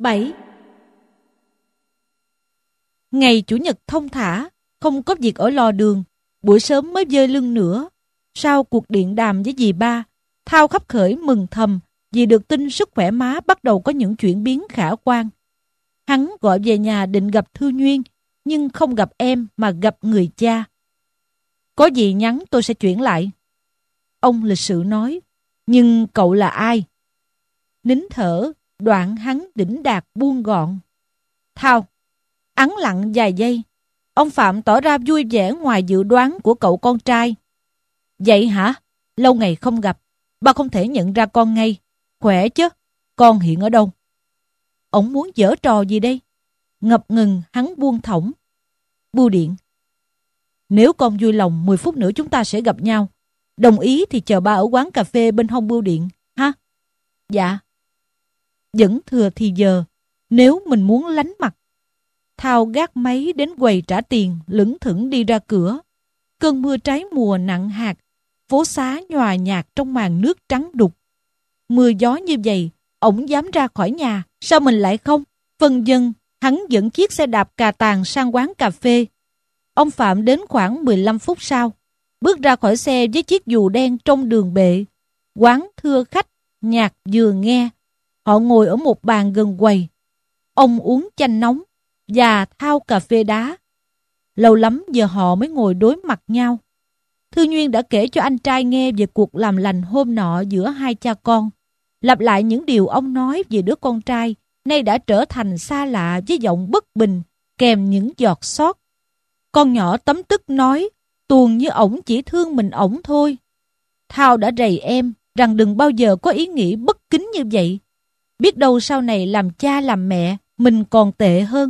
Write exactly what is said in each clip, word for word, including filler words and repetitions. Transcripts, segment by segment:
bảy. Ngày Chủ nhật thông thả, không có việc ở lò đường, buổi sớm mới dơi lưng nữa. Sau cuộc điện đàm với dì ba, Thao khấp khởi mừng thầm vì được tin sức khỏe má bắt đầu có những chuyển biến khả quan. Hắn gọi về nhà định gặp Thư Nguyên, nhưng không gặp em mà gặp người cha. Có gì nhắn tôi sẽ chuyển lại. Ông lịch sự nói, nhưng cậu là ai? Nín thở, đoạn hắn đỉnh đạt buông gọn. Thao. Ắng lặng vài giây. Ông Phạm tỏ ra vui vẻ ngoài dự đoán của cậu con trai. Vậy hả? Lâu ngày không gặp, ba không thể nhận ra con ngay. Khỏe chứ? Con hiện ở đâu? Ông muốn giở trò gì đây? Ngập ngừng hắn buông thõng. Bưu điện. Nếu con vui lòng mười phút nữa chúng ta sẽ gặp nhau. Đồng ý thì chờ ba ở quán cà phê bên hông bưu điện, ha? Dạ. Vẫn thừa thì giờ, nếu mình muốn lánh mặt. Thao gác máy đến quầy trả tiền, lững thững đi ra cửa. Cơn mưa trái mùa nặng hạt, phố xá nhòa nhạt trong màn nước trắng đục. Mưa gió như vậy, ổng dám ra khỏi nhà, sao mình lại không? Phân dân, hắn dẫn chiếc xe đạp cà tàng sang quán cà phê. Ông Phạm đến khoảng mười lăm phút sau, bước ra khỏi xe với chiếc dù đen trong đường bệ. Quán thưa khách, nhạc vừa nghe. Họ ngồi ở một bàn gần quầy. Ông uống chanh nóng và Thao cà phê đá. Lâu lắm giờ họ mới ngồi đối mặt nhau. Thư Nguyên đã kể cho anh trai nghe về cuộc làm lành hôm nọ giữa hai cha con. Lặp lại những điều ông nói về đứa con trai, nay đã trở thành xa lạ với giọng bất bình, kèm những giọt xót. Con nhỏ tấm tức nói, tuồng như ổng chỉ thương mình ổng thôi. Thao đã rầy em rằng đừng bao giờ có ý nghĩ bất kính như vậy. Biết đâu sau này làm cha làm mẹ, mình còn tệ hơn.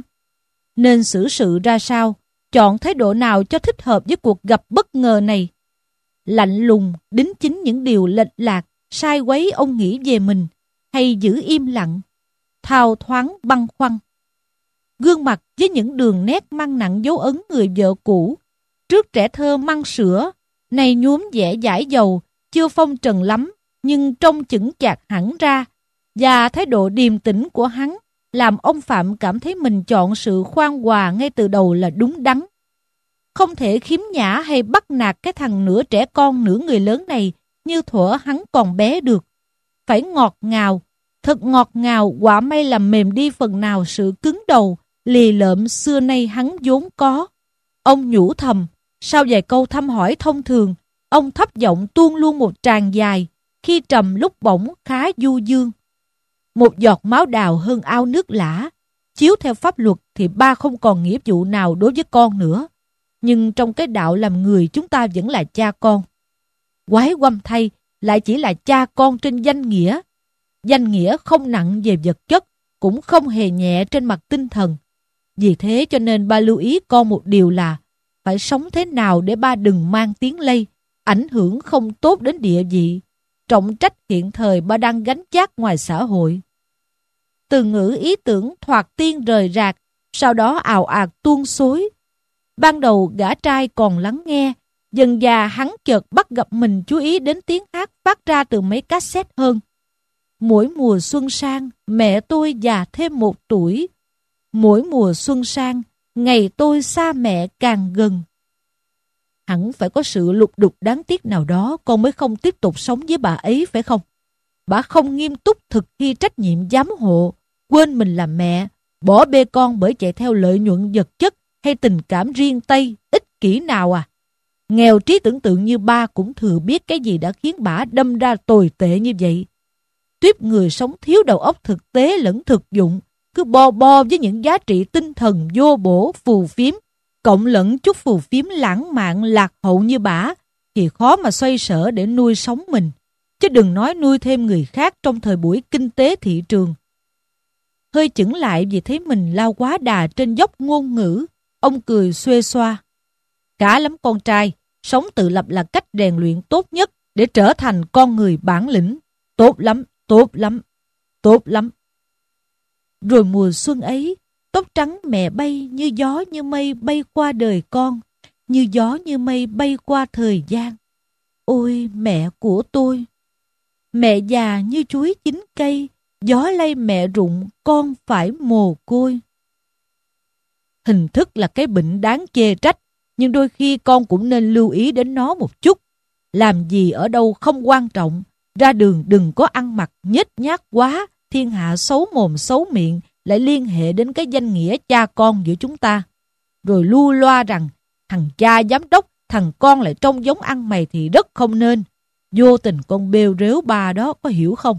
Nên xử sự ra sao, chọn thái độ nào cho thích hợp với cuộc gặp bất ngờ này. Lạnh lùng, đính chính những điều lệch lạc, sai quấy ông nghĩ về mình, hay giữ im lặng. Thao thoáng băn khoăn. Gương mặt với những đường nét mang nặng dấu ấn người vợ cũ, trước trẻ thơ măng sữa, nay nhuốm vẻ dãi dầu, chưa phong trần lắm, nhưng trông chững chạc hẳn ra, và thái độ điềm tĩnh của hắn làm ông Phạm cảm thấy mình chọn sự khoan hòa ngay từ đầu là đúng đắn. Không thể khiếm nhã hay bắt nạt cái thằng nửa trẻ con nửa người lớn này như thuở hắn còn bé được. Phải ngọt ngào, thật ngọt ngào, quả may làm mềm đi phần nào sự cứng đầu, lì lợm xưa nay hắn vốn có. Ông nhủ thầm, sau vài câu thăm hỏi thông thường, ông thấp giọng tuôn luôn một tràng dài, khi trầm lúc bổng khá du dương. Một giọt máu đào hơn ao nước lã. Chiếu theo pháp luật thì ba không còn nghĩa vụ nào đối với con nữa. Nhưng trong cái đạo làm người chúng ta vẫn là cha con. Quái quăm thay, lại chỉ là cha con trên danh nghĩa. Danh nghĩa không nặng về vật chất, cũng không hề nhẹ trên mặt tinh thần. Vì thế cho nên ba lưu ý con một điều là phải sống thế nào để ba đừng mang tiếng lây, ảnh hưởng không tốt đến địa vị, trọng trách hiện thời ba đang gánh vác ngoài xã hội. Từ ngữ ý tưởng thoạt tiên rời rạc, sau đó ào ạt tuôn xối. Ban đầu gã trai còn lắng nghe, dần dà hắn chợt bắt gặp mình chú ý đến tiếng hát phát ra từ mấy cassette hơn. Mỗi mùa xuân sang, mẹ tôi già thêm một tuổi. Mỗi mùa xuân sang, ngày tôi xa mẹ càng gần. Hẳn phải có sự lục đục đáng tiếc nào đó con mới không tiếp tục sống với bà ấy, phải không? Bà không nghiêm túc thực thi trách nhiệm giám hộ, quên mình là mẹ, bỏ bê con bởi chạy theo lợi nhuận vật chất hay tình cảm riêng tây, ích kỷ nào à? Nghèo trí tưởng tượng như ba cũng thừa biết cái gì đã khiến bà đâm ra tồi tệ như vậy. Tuyếp người sống thiếu đầu óc thực tế lẫn thực dụng, cứ bo bo với những giá trị tinh thần vô bổ phù phiếm, cộng lẫn chút phù phiếm lãng mạn lạc hậu như bả, thì khó mà xoay sở để nuôi sống mình, chứ đừng nói nuôi thêm người khác trong thời buổi kinh tế thị trường. Hơi chững lại vì thấy mình lao quá đà trên dốc ngôn ngữ, ông cười xuê xoa. Cả lắm con trai, sống tự lập là cách rèn luyện tốt nhất để trở thành con người bản lĩnh. Tốt lắm, tốt lắm, tốt lắm. Rồi mùa xuân ấy, tóc trắng mẹ bay như gió như mây bay qua đời con, như gió như mây bay qua thời gian. Ôi mẹ của tôi! Mẹ già như chuối chín cây, gió lay mẹ rụng, con phải mồ côi. Hình thức là cái bệnh đáng chê trách, nhưng đôi khi con cũng nên lưu ý đến nó một chút. Làm gì ở đâu không quan trọng, ra đường đừng có ăn mặc nhếch nhác quá, thiên hạ xấu mồm xấu miệng, lại liên hệ đến cái danh nghĩa cha con giữa chúng ta. Rồi lu loa rằng thằng cha giám đốc, thằng con lại trông giống ăn mày thì rất không nên. Vô tình con bêu rếu ba đó, có hiểu không?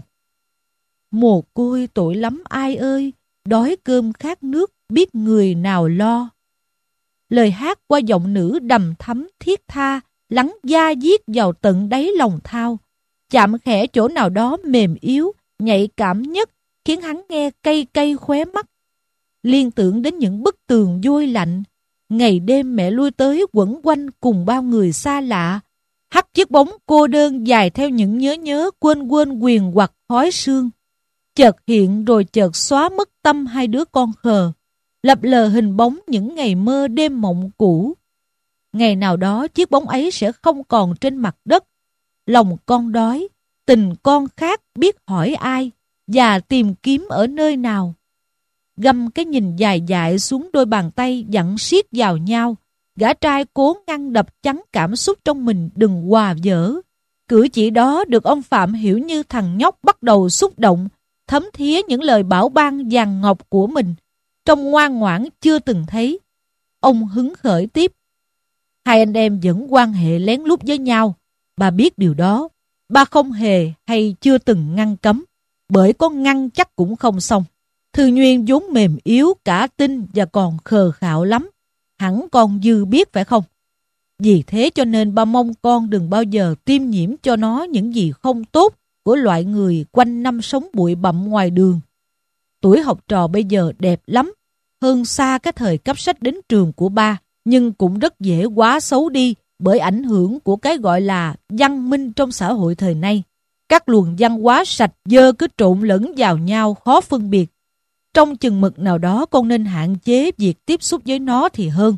Mồ côi tội lắm ai ơi, đói cơm khát nước, biết người nào lo. Lời hát qua giọng nữ đầm thắm thiết tha, lắng da diết vào tận đáy lòng Thao, chạm khẽ chỗ nào đó mềm yếu, nhạy cảm nhất, khiến hắn nghe cay cay khóe mắt. Liên tưởng đến những bức tường vôi lạnh, ngày đêm mẹ lui tới quẩn quanh cùng bao người xa lạ, hắt chiếc bóng cô đơn dài theo những nhớ nhớ quên quên quyền hoặc khói sương. Chợt hiện rồi chợt xóa mất tâm hai đứa con khờ, lập lờ hình bóng những ngày mơ đêm mộng cũ. Ngày nào đó chiếc bóng ấy sẽ không còn trên mặt đất. Lòng con đói, tình con khát, biết hỏi ai và tìm kiếm ở nơi nào. Găm cái nhìn dài dại xuống đôi bàn tay dặn siết vào nhau, gã trai cố ngăn đập chắn cảm xúc trong mình đừng hòa vỡ. Cử chỉ đó được ông Phạm hiểu như thằng nhóc bắt đầu xúc động, thấm thía những lời bảo ban vàng ngọc của mình, trông ngoan ngoãn chưa từng thấy. Ông hứng khởi tiếp. Hai anh em vẫn quan hệ lén lút với nhau. Ba biết điều đó. Ba không hề hay chưa từng ngăn cấm, bởi có ngăn chắc cũng không xong. Thư Nguyên vốn mềm yếu, cả tin và còn khờ khạo lắm. Hẳn con dư biết phải không? Vì thế cho nên ba mong con đừng bao giờ tiêm nhiễm cho nó những gì không tốt của loại người quanh năm sống bụi bặm ngoài đường. Tuổi học trò bây giờ đẹp lắm, hơn xa cái thời cấp sách đến trường của ba, nhưng cũng rất dễ quá xấu đi bởi ảnh hưởng của cái gọi là văn minh trong xã hội thời nay. Các luồng văn hóa sạch dơ cứ trộn lẫn vào nhau khó phân biệt. Trong chừng mực nào đó con nên hạn chế việc tiếp xúc với nó thì hơn.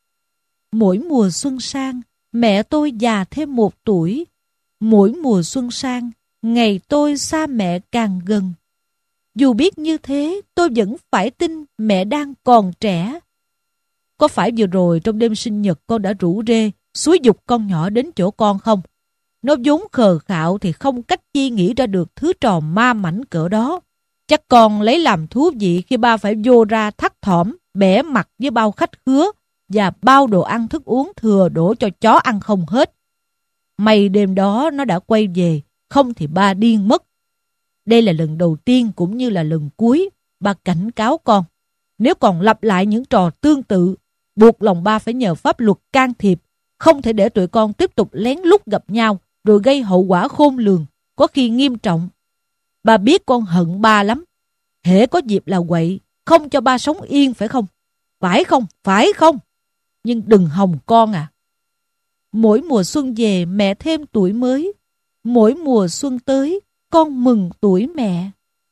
Mỗi mùa xuân sang, mẹ tôi già thêm một tuổi. Mỗi mùa xuân sang, ngày tôi xa mẹ càng gần. Dù biết như thế, tôi vẫn phải tin mẹ đang còn trẻ. Có phải vừa rồi trong đêm sinh nhật con đã rủ rê, xúi giục con nhỏ đến chỗ con không? Nó vốn khờ khạo thì không cách chi nghĩ ra được thứ trò ma mảnh cỡ đó. Chắc con lấy làm thú vị khi ba phải vô ra thắt thỏm, bẻ mặt với bao khách khứa và bao đồ ăn thức uống thừa đổ cho chó ăn không hết. May đêm đó nó đã quay về, không thì ba điên mất. Đây là lần đầu tiên cũng như là lần cuối, ba cảnh cáo con. Nếu còn lặp lại những trò tương tự, buộc lòng ba phải nhờ pháp luật can thiệp, không thể để tụi con tiếp tục lén lút gặp nhau rồi gây hậu quả khôn lường, có khi nghiêm trọng. Ba biết con hận ba lắm. Hễ có dịp là quậy, không cho ba sống yên phải không? Phải không? Phải không? Nhưng đừng hòng con à. Mỗi mùa xuân về mẹ thêm tuổi mới. Mỗi mùa xuân tới, con mừng tuổi mẹ.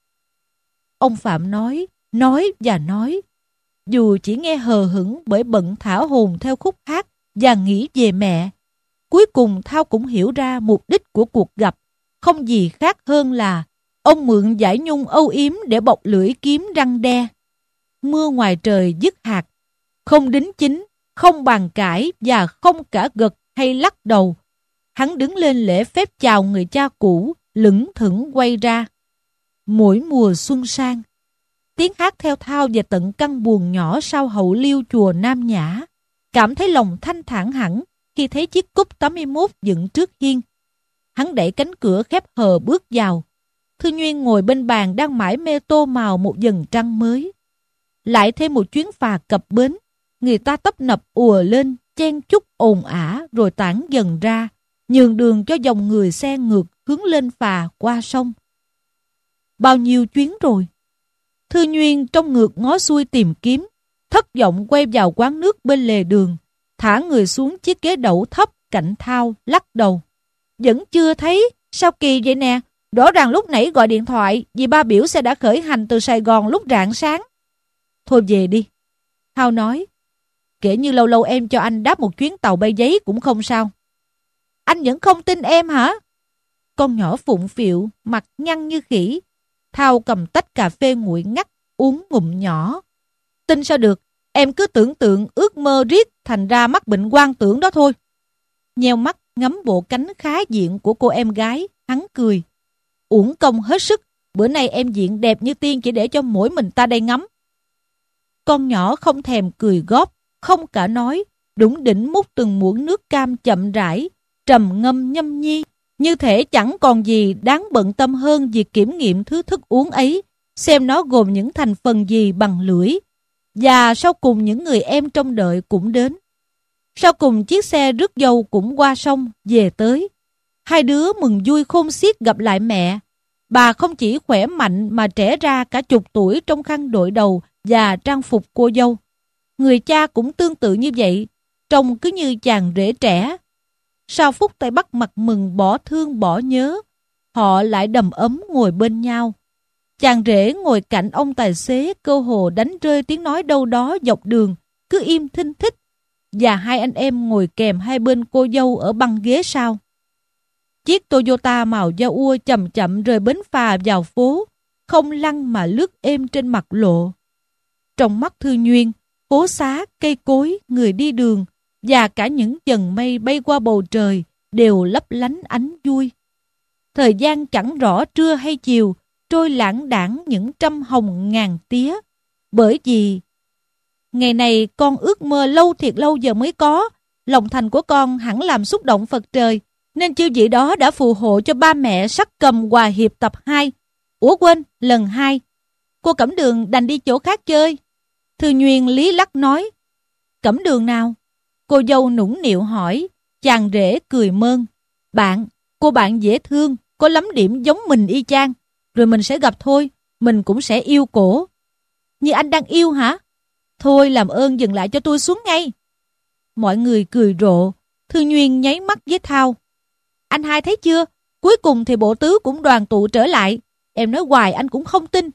Ông Phạm nói, nói và nói. Dù chỉ nghe hờ hững bởi bận thả hồn theo khúc hát và nghĩ về mẹ. Cuối cùng Thao cũng hiểu ra mục đích của cuộc gặp. Không gì khác hơn là ông mượn giải nhung âu yếm để bọc lưỡi kiếm răng đe. Mưa ngoài trời dứt hạt. Không đính chính, không bàn cãi và không cả gật hay lắc đầu. Hắn đứng lên lễ phép chào người cha cũ, lững thững quay ra. Mỗi mùa xuân sang, tiếng hát theo Thao về tận căn buồng nhỏ sau hậu liêu chùa Nam Nhã. Cảm thấy lòng thanh thản hẳn khi thấy chiếc cúp tám mươi mốt dựng trước hiên. Hắn đẩy cánh cửa khép hờ bước vào. Thư Nguyên ngồi bên bàn đang mải mê tô màu một dần trăng mới. Lại thêm một chuyến phà cập bến. Người ta tấp nập ùa lên, chen chúc ồn ả rồi tản dần ra, nhường đường cho dòng người xe ngược hướng lên phà qua sông. Bao nhiêu chuyến rồi? Thư Nguyên trong ngược ngó xuôi tìm kiếm, thất vọng quay vào quán nước bên lề đường, thả người xuống chiếc ghế đẩu thấp cạnh Thao, lắc đầu. Vẫn chưa thấy, sao kỳ vậy nè? Rõ ràng lúc nãy gọi điện thoại, vì ba biểu xe đã khởi hành từ Sài Gòn lúc rạng sáng. Thôi về đi. Thao nói, kể như lâu lâu em cho anh đáp một chuyến tàu bay giấy cũng không sao. Anh vẫn không tin em hả? Con nhỏ phụng phịu, mặt nhăn như khỉ. Thao cầm tách cà phê nguội ngắt, uống ngụm nhỏ. Tin sao được, em cứ tưởng tượng ước mơ riết, thành ra mắc bệnh hoang tưởng đó thôi. Nheo mắt ngắm bộ cánh khá diện của cô em gái, hắn cười. Uổng công hết sức, bữa nay em diện đẹp như tiên chỉ để cho mỗi mình ta đây ngắm. Con nhỏ không thèm cười góp, không cả nói, đủng đỉnh múc từng muỗng nước cam chậm rãi, trầm ngâm nhâm nhi, như thể chẳng còn gì đáng bận tâm hơn việc kiểm nghiệm thứ thức uống ấy, xem nó gồm những thành phần gì bằng lưỡi. Và sau cùng những người em trông đợi cũng đến. Sau cùng chiếc xe rước dâu cũng qua sông, về tới. Hai đứa mừng vui khôn xiết gặp lại mẹ. Bà không chỉ khỏe mạnh mà trẻ ra cả chục tuổi trong khăn đội đầu và trang phục cô dâu. Người cha cũng tương tự như vậy, trông cứ như chàng rể trẻ. Sau phút tay bắt mặt mừng bỏ thương bỏ nhớ, họ lại đầm ấm ngồi bên nhau. Chàng rể ngồi cạnh ông tài xế cơ hồ đánh rơi tiếng nói đâu đó dọc đường, cứ im thinh thích. Và hai anh em ngồi kèm hai bên cô dâu ở băng ghế sau. Chiếc Toyota màu da ua chậm chậm rời bến phà vào phố, không lăn mà lướt êm trên mặt lộ. Trong mắt Thư Nhuyên, phố xá, cây cối, người đi đường và cả những dần mây bay qua bầu trời đều lấp lánh ánh vui. Thời gian chẳng rõ trưa hay chiều, trôi lãng đãng những trăm hồng ngàn tía. Bởi vì ngày này con ước mơ lâu thiệt lâu giờ mới có, lòng thành của con hẳn làm xúc động Phật trời, nên chư vị đó đã phù hộ cho ba mẹ sắc cầm hòa hiệp tập hai. Ủa quên, lần hai. Cô Cẩm Đường đành đi chỗ khác chơi. Thư Nhuyên lý lắc nói. Cẩm Đường nào? Cô dâu nũng nịu hỏi. Chàng rể cười mơn. Bạn, cô bạn dễ thương, có lắm điểm giống mình y chang. Rồi mình sẽ gặp thôi, mình cũng sẽ yêu cổ. Như anh đang yêu hả? Thôi làm ơn dừng lại cho tôi xuống ngay. Mọi người cười rộ. Thư Nhuyên nháy mắt với Thao. Anh hai thấy chưa? Cuối cùng thì bộ tứ cũng đoàn tụ trở lại. Em nói hoài anh cũng không tin.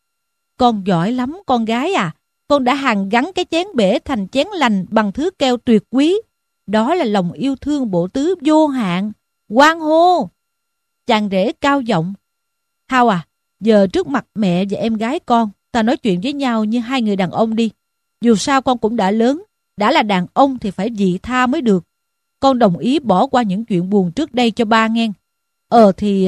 Con giỏi lắm con gái à. Con đã hàn gắn cái chén bể thành chén lành bằng thứ keo tuyệt quý. Đó là lòng yêu thương bộ tứ vô hạn. Hoan hô! Chàng rể cao giọng. Thao à, giờ trước mặt mẹ và em gái con, ta nói chuyện với nhau như hai người đàn ông đi. Dù sao con cũng đã lớn, đã là đàn ông thì phải vị tha mới được. Con đồng ý bỏ qua những chuyện buồn trước đây cho ba nghe. Ờ thì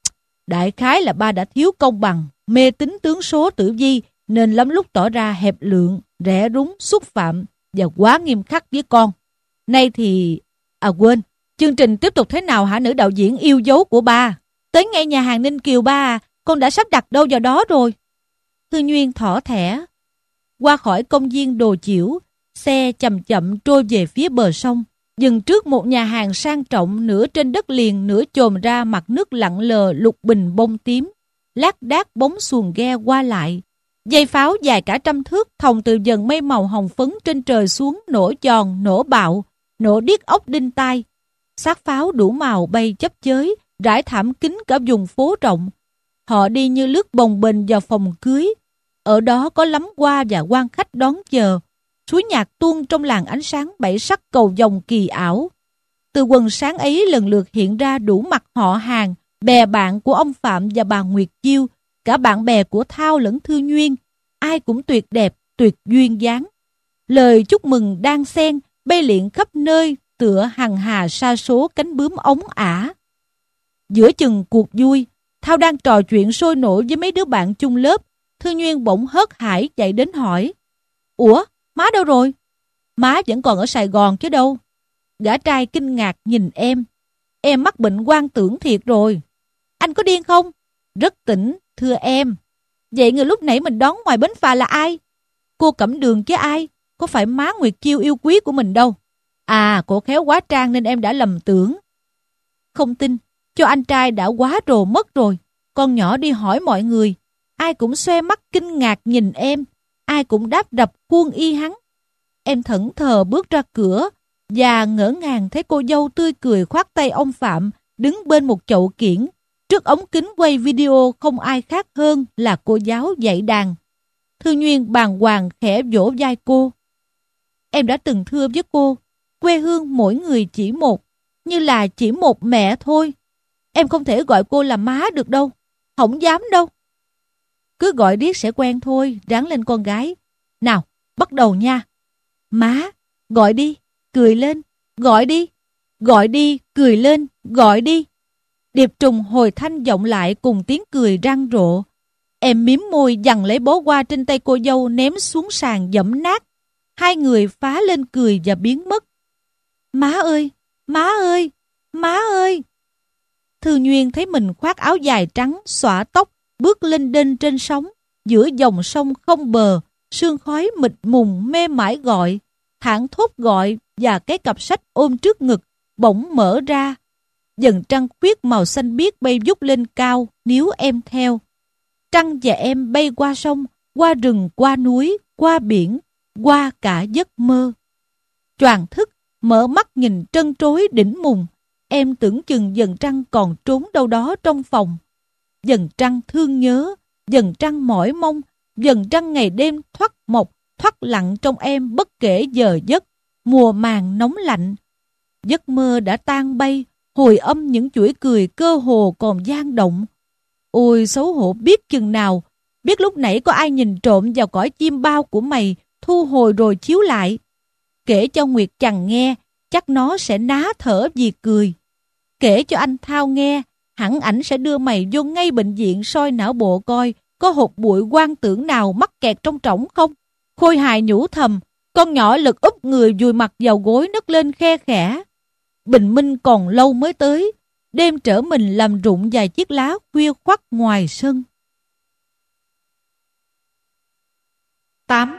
đại khái là ba đã thiếu công bằng, mê tín tướng số tử vi, nên lắm lúc tỏ ra hẹp lượng, rẻ rúng, xúc phạm và quá nghiêm khắc với con. Nay thì... À quên, chương trình tiếp tục thế nào hả nữ đạo diễn yêu dấu của ba? Tới ngay nhà hàng Ninh Kiều ba à, con đã sắp đặt đâu vào đó rồi. Thư Nhuyên thỏ thẻ. Qua khỏi công viên Đồ Chiểu, xe chậm chậm trôi về phía bờ sông, dừng trước một nhà hàng sang trọng nửa trên đất liền nửa chồm ra mặt nước lặng lờ lục bình bông tím, lác đác bóng xuồng ghe qua lại. Dây pháo dài cả trăm thước thòng từ dần mây màu hồng phấn trên trời xuống, nổ giòn, nổ bạo, nổ điếc ốc đinh tai. Xác pháo đủ màu bay chấp chới, rải thảm kín cả vùng phố rộng. Họ đi như lướt bồng bềnh vào phòng cưới. Ở đó có lắm hoa và quan khách đón chờ. Suối nhạc tuôn trong làn ánh sáng bảy sắc cầu vồng kỳ ảo. Từ quần sáng ấy lần lượt hiện ra đủ mặt họ hàng, bè bạn của ông Phạm và bà Nguyệt Chiêu, cả bạn bè của Thao lẫn Thư Nhuyên. Ai cũng tuyệt đẹp, tuyệt duyên dáng. Lời chúc mừng đang xen, bay liệng khắp nơi, tựa hằng hà sa số cánh bướm ống ả. Giữa chừng cuộc vui, Thao đang trò chuyện sôi nổi với mấy đứa bạn chung lớp. Thư Nhuyên bỗng hớt hải chạy đến hỏi. Ủa, má đâu rồi? Má vẫn còn ở Sài Gòn chứ đâu. Gã trai kinh ngạc nhìn em. Em mắc bệnh hoang tưởng thiệt rồi. Anh có điên không? Rất tỉnh, thưa em. Vậy người lúc nãy mình đón ngoài bến phà là ai? Cô Cẩm Đường chứ ai? Có phải má Nguyệt Chiêu yêu quý của mình đâu. À, cô khéo quá trang nên em đã lầm tưởng. Không tin, cho anh trai đã quá rồ mất rồi. Con nhỏ đi hỏi mọi người. Ai cũng xoe mắt kinh ngạc nhìn em. Ai cũng đáp rập khuôn y hắn. Em thẫn thờ bước ra cửa và ngỡ ngàng thấy cô dâu tươi cười khoác tay ông Phạm đứng bên một chậu kiển. Trước ống kính quay video không ai khác hơn là cô giáo dạy đàn. Thư Nhuyên bàng hoàng khẽ vỗ vai cô. Em đã từng thưa với cô, quê hương mỗi người chỉ một, như là chỉ một mẹ thôi. Em không thể gọi cô là má được đâu, không dám đâu. Cứ gọi điếc sẽ quen thôi, ráng lên con gái. Nào, bắt đầu nha. Má, gọi đi, cười lên, gọi đi, gọi đi, cười lên, gọi đi. Điệp trùng hồi thanh vọng lại cùng tiếng cười răng rộ. Em mím môi giằng lấy bó hoa trên tay cô dâu ném xuống sàn dẫm nát. Hai người phá lên cười và biến mất. Má ơi, má ơi, má ơi. Thư Nhuyên thấy mình khoác áo dài trắng, xõa tóc, bước lênh đênh trên sóng, giữa dòng sông không bờ, sương khói mịt mùng mê mải gọi, thảng thốt gọi và cái cặp sách ôm trước ngực bỗng mở ra. Dần trăng khuyết màu xanh biếc bay vút lên cao, níu em theo. Trăng và em bay qua sông, qua rừng, qua núi, qua biển, qua cả giấc mơ. Choàng thức, mở mắt nhìn trân trối đỉnh mùng, em tưởng chừng Dần Trăng còn trốn đâu đó trong phòng. Dần Trăng thương nhớ, Dần Trăng mỏi mong, Dần Trăng ngày đêm thoắt mộc, thoắt lặng trong em bất kể giờ giấc, mùa màng nóng lạnh. Giấc mơ đã tan bay, hồi âm những chuỗi cười cơ hồ còn vang động. Ôi xấu hổ biết chừng nào, biết lúc nãy có ai nhìn trộm vào cõi chim bao của mày, thu hồi rồi chiếu lại. Kể cho Nguyệt Chằn nghe, chắc nó sẽ ná thở vì cười. Kể cho anh Thao nghe, hẳn ảnh sẽ đưa mày vô ngay bệnh viện soi não bộ coi có hột bụi quan tưởng nào mắc kẹt trong trỏng không. Khôi hài nhủ thầm, con nhỏ lật úp người vùi mặt vào gối nấc lên khe khẽ. Bình minh còn lâu mới tới, đêm trở mình làm rụng vài chiếc lá khuya khoắt ngoài sân. tám.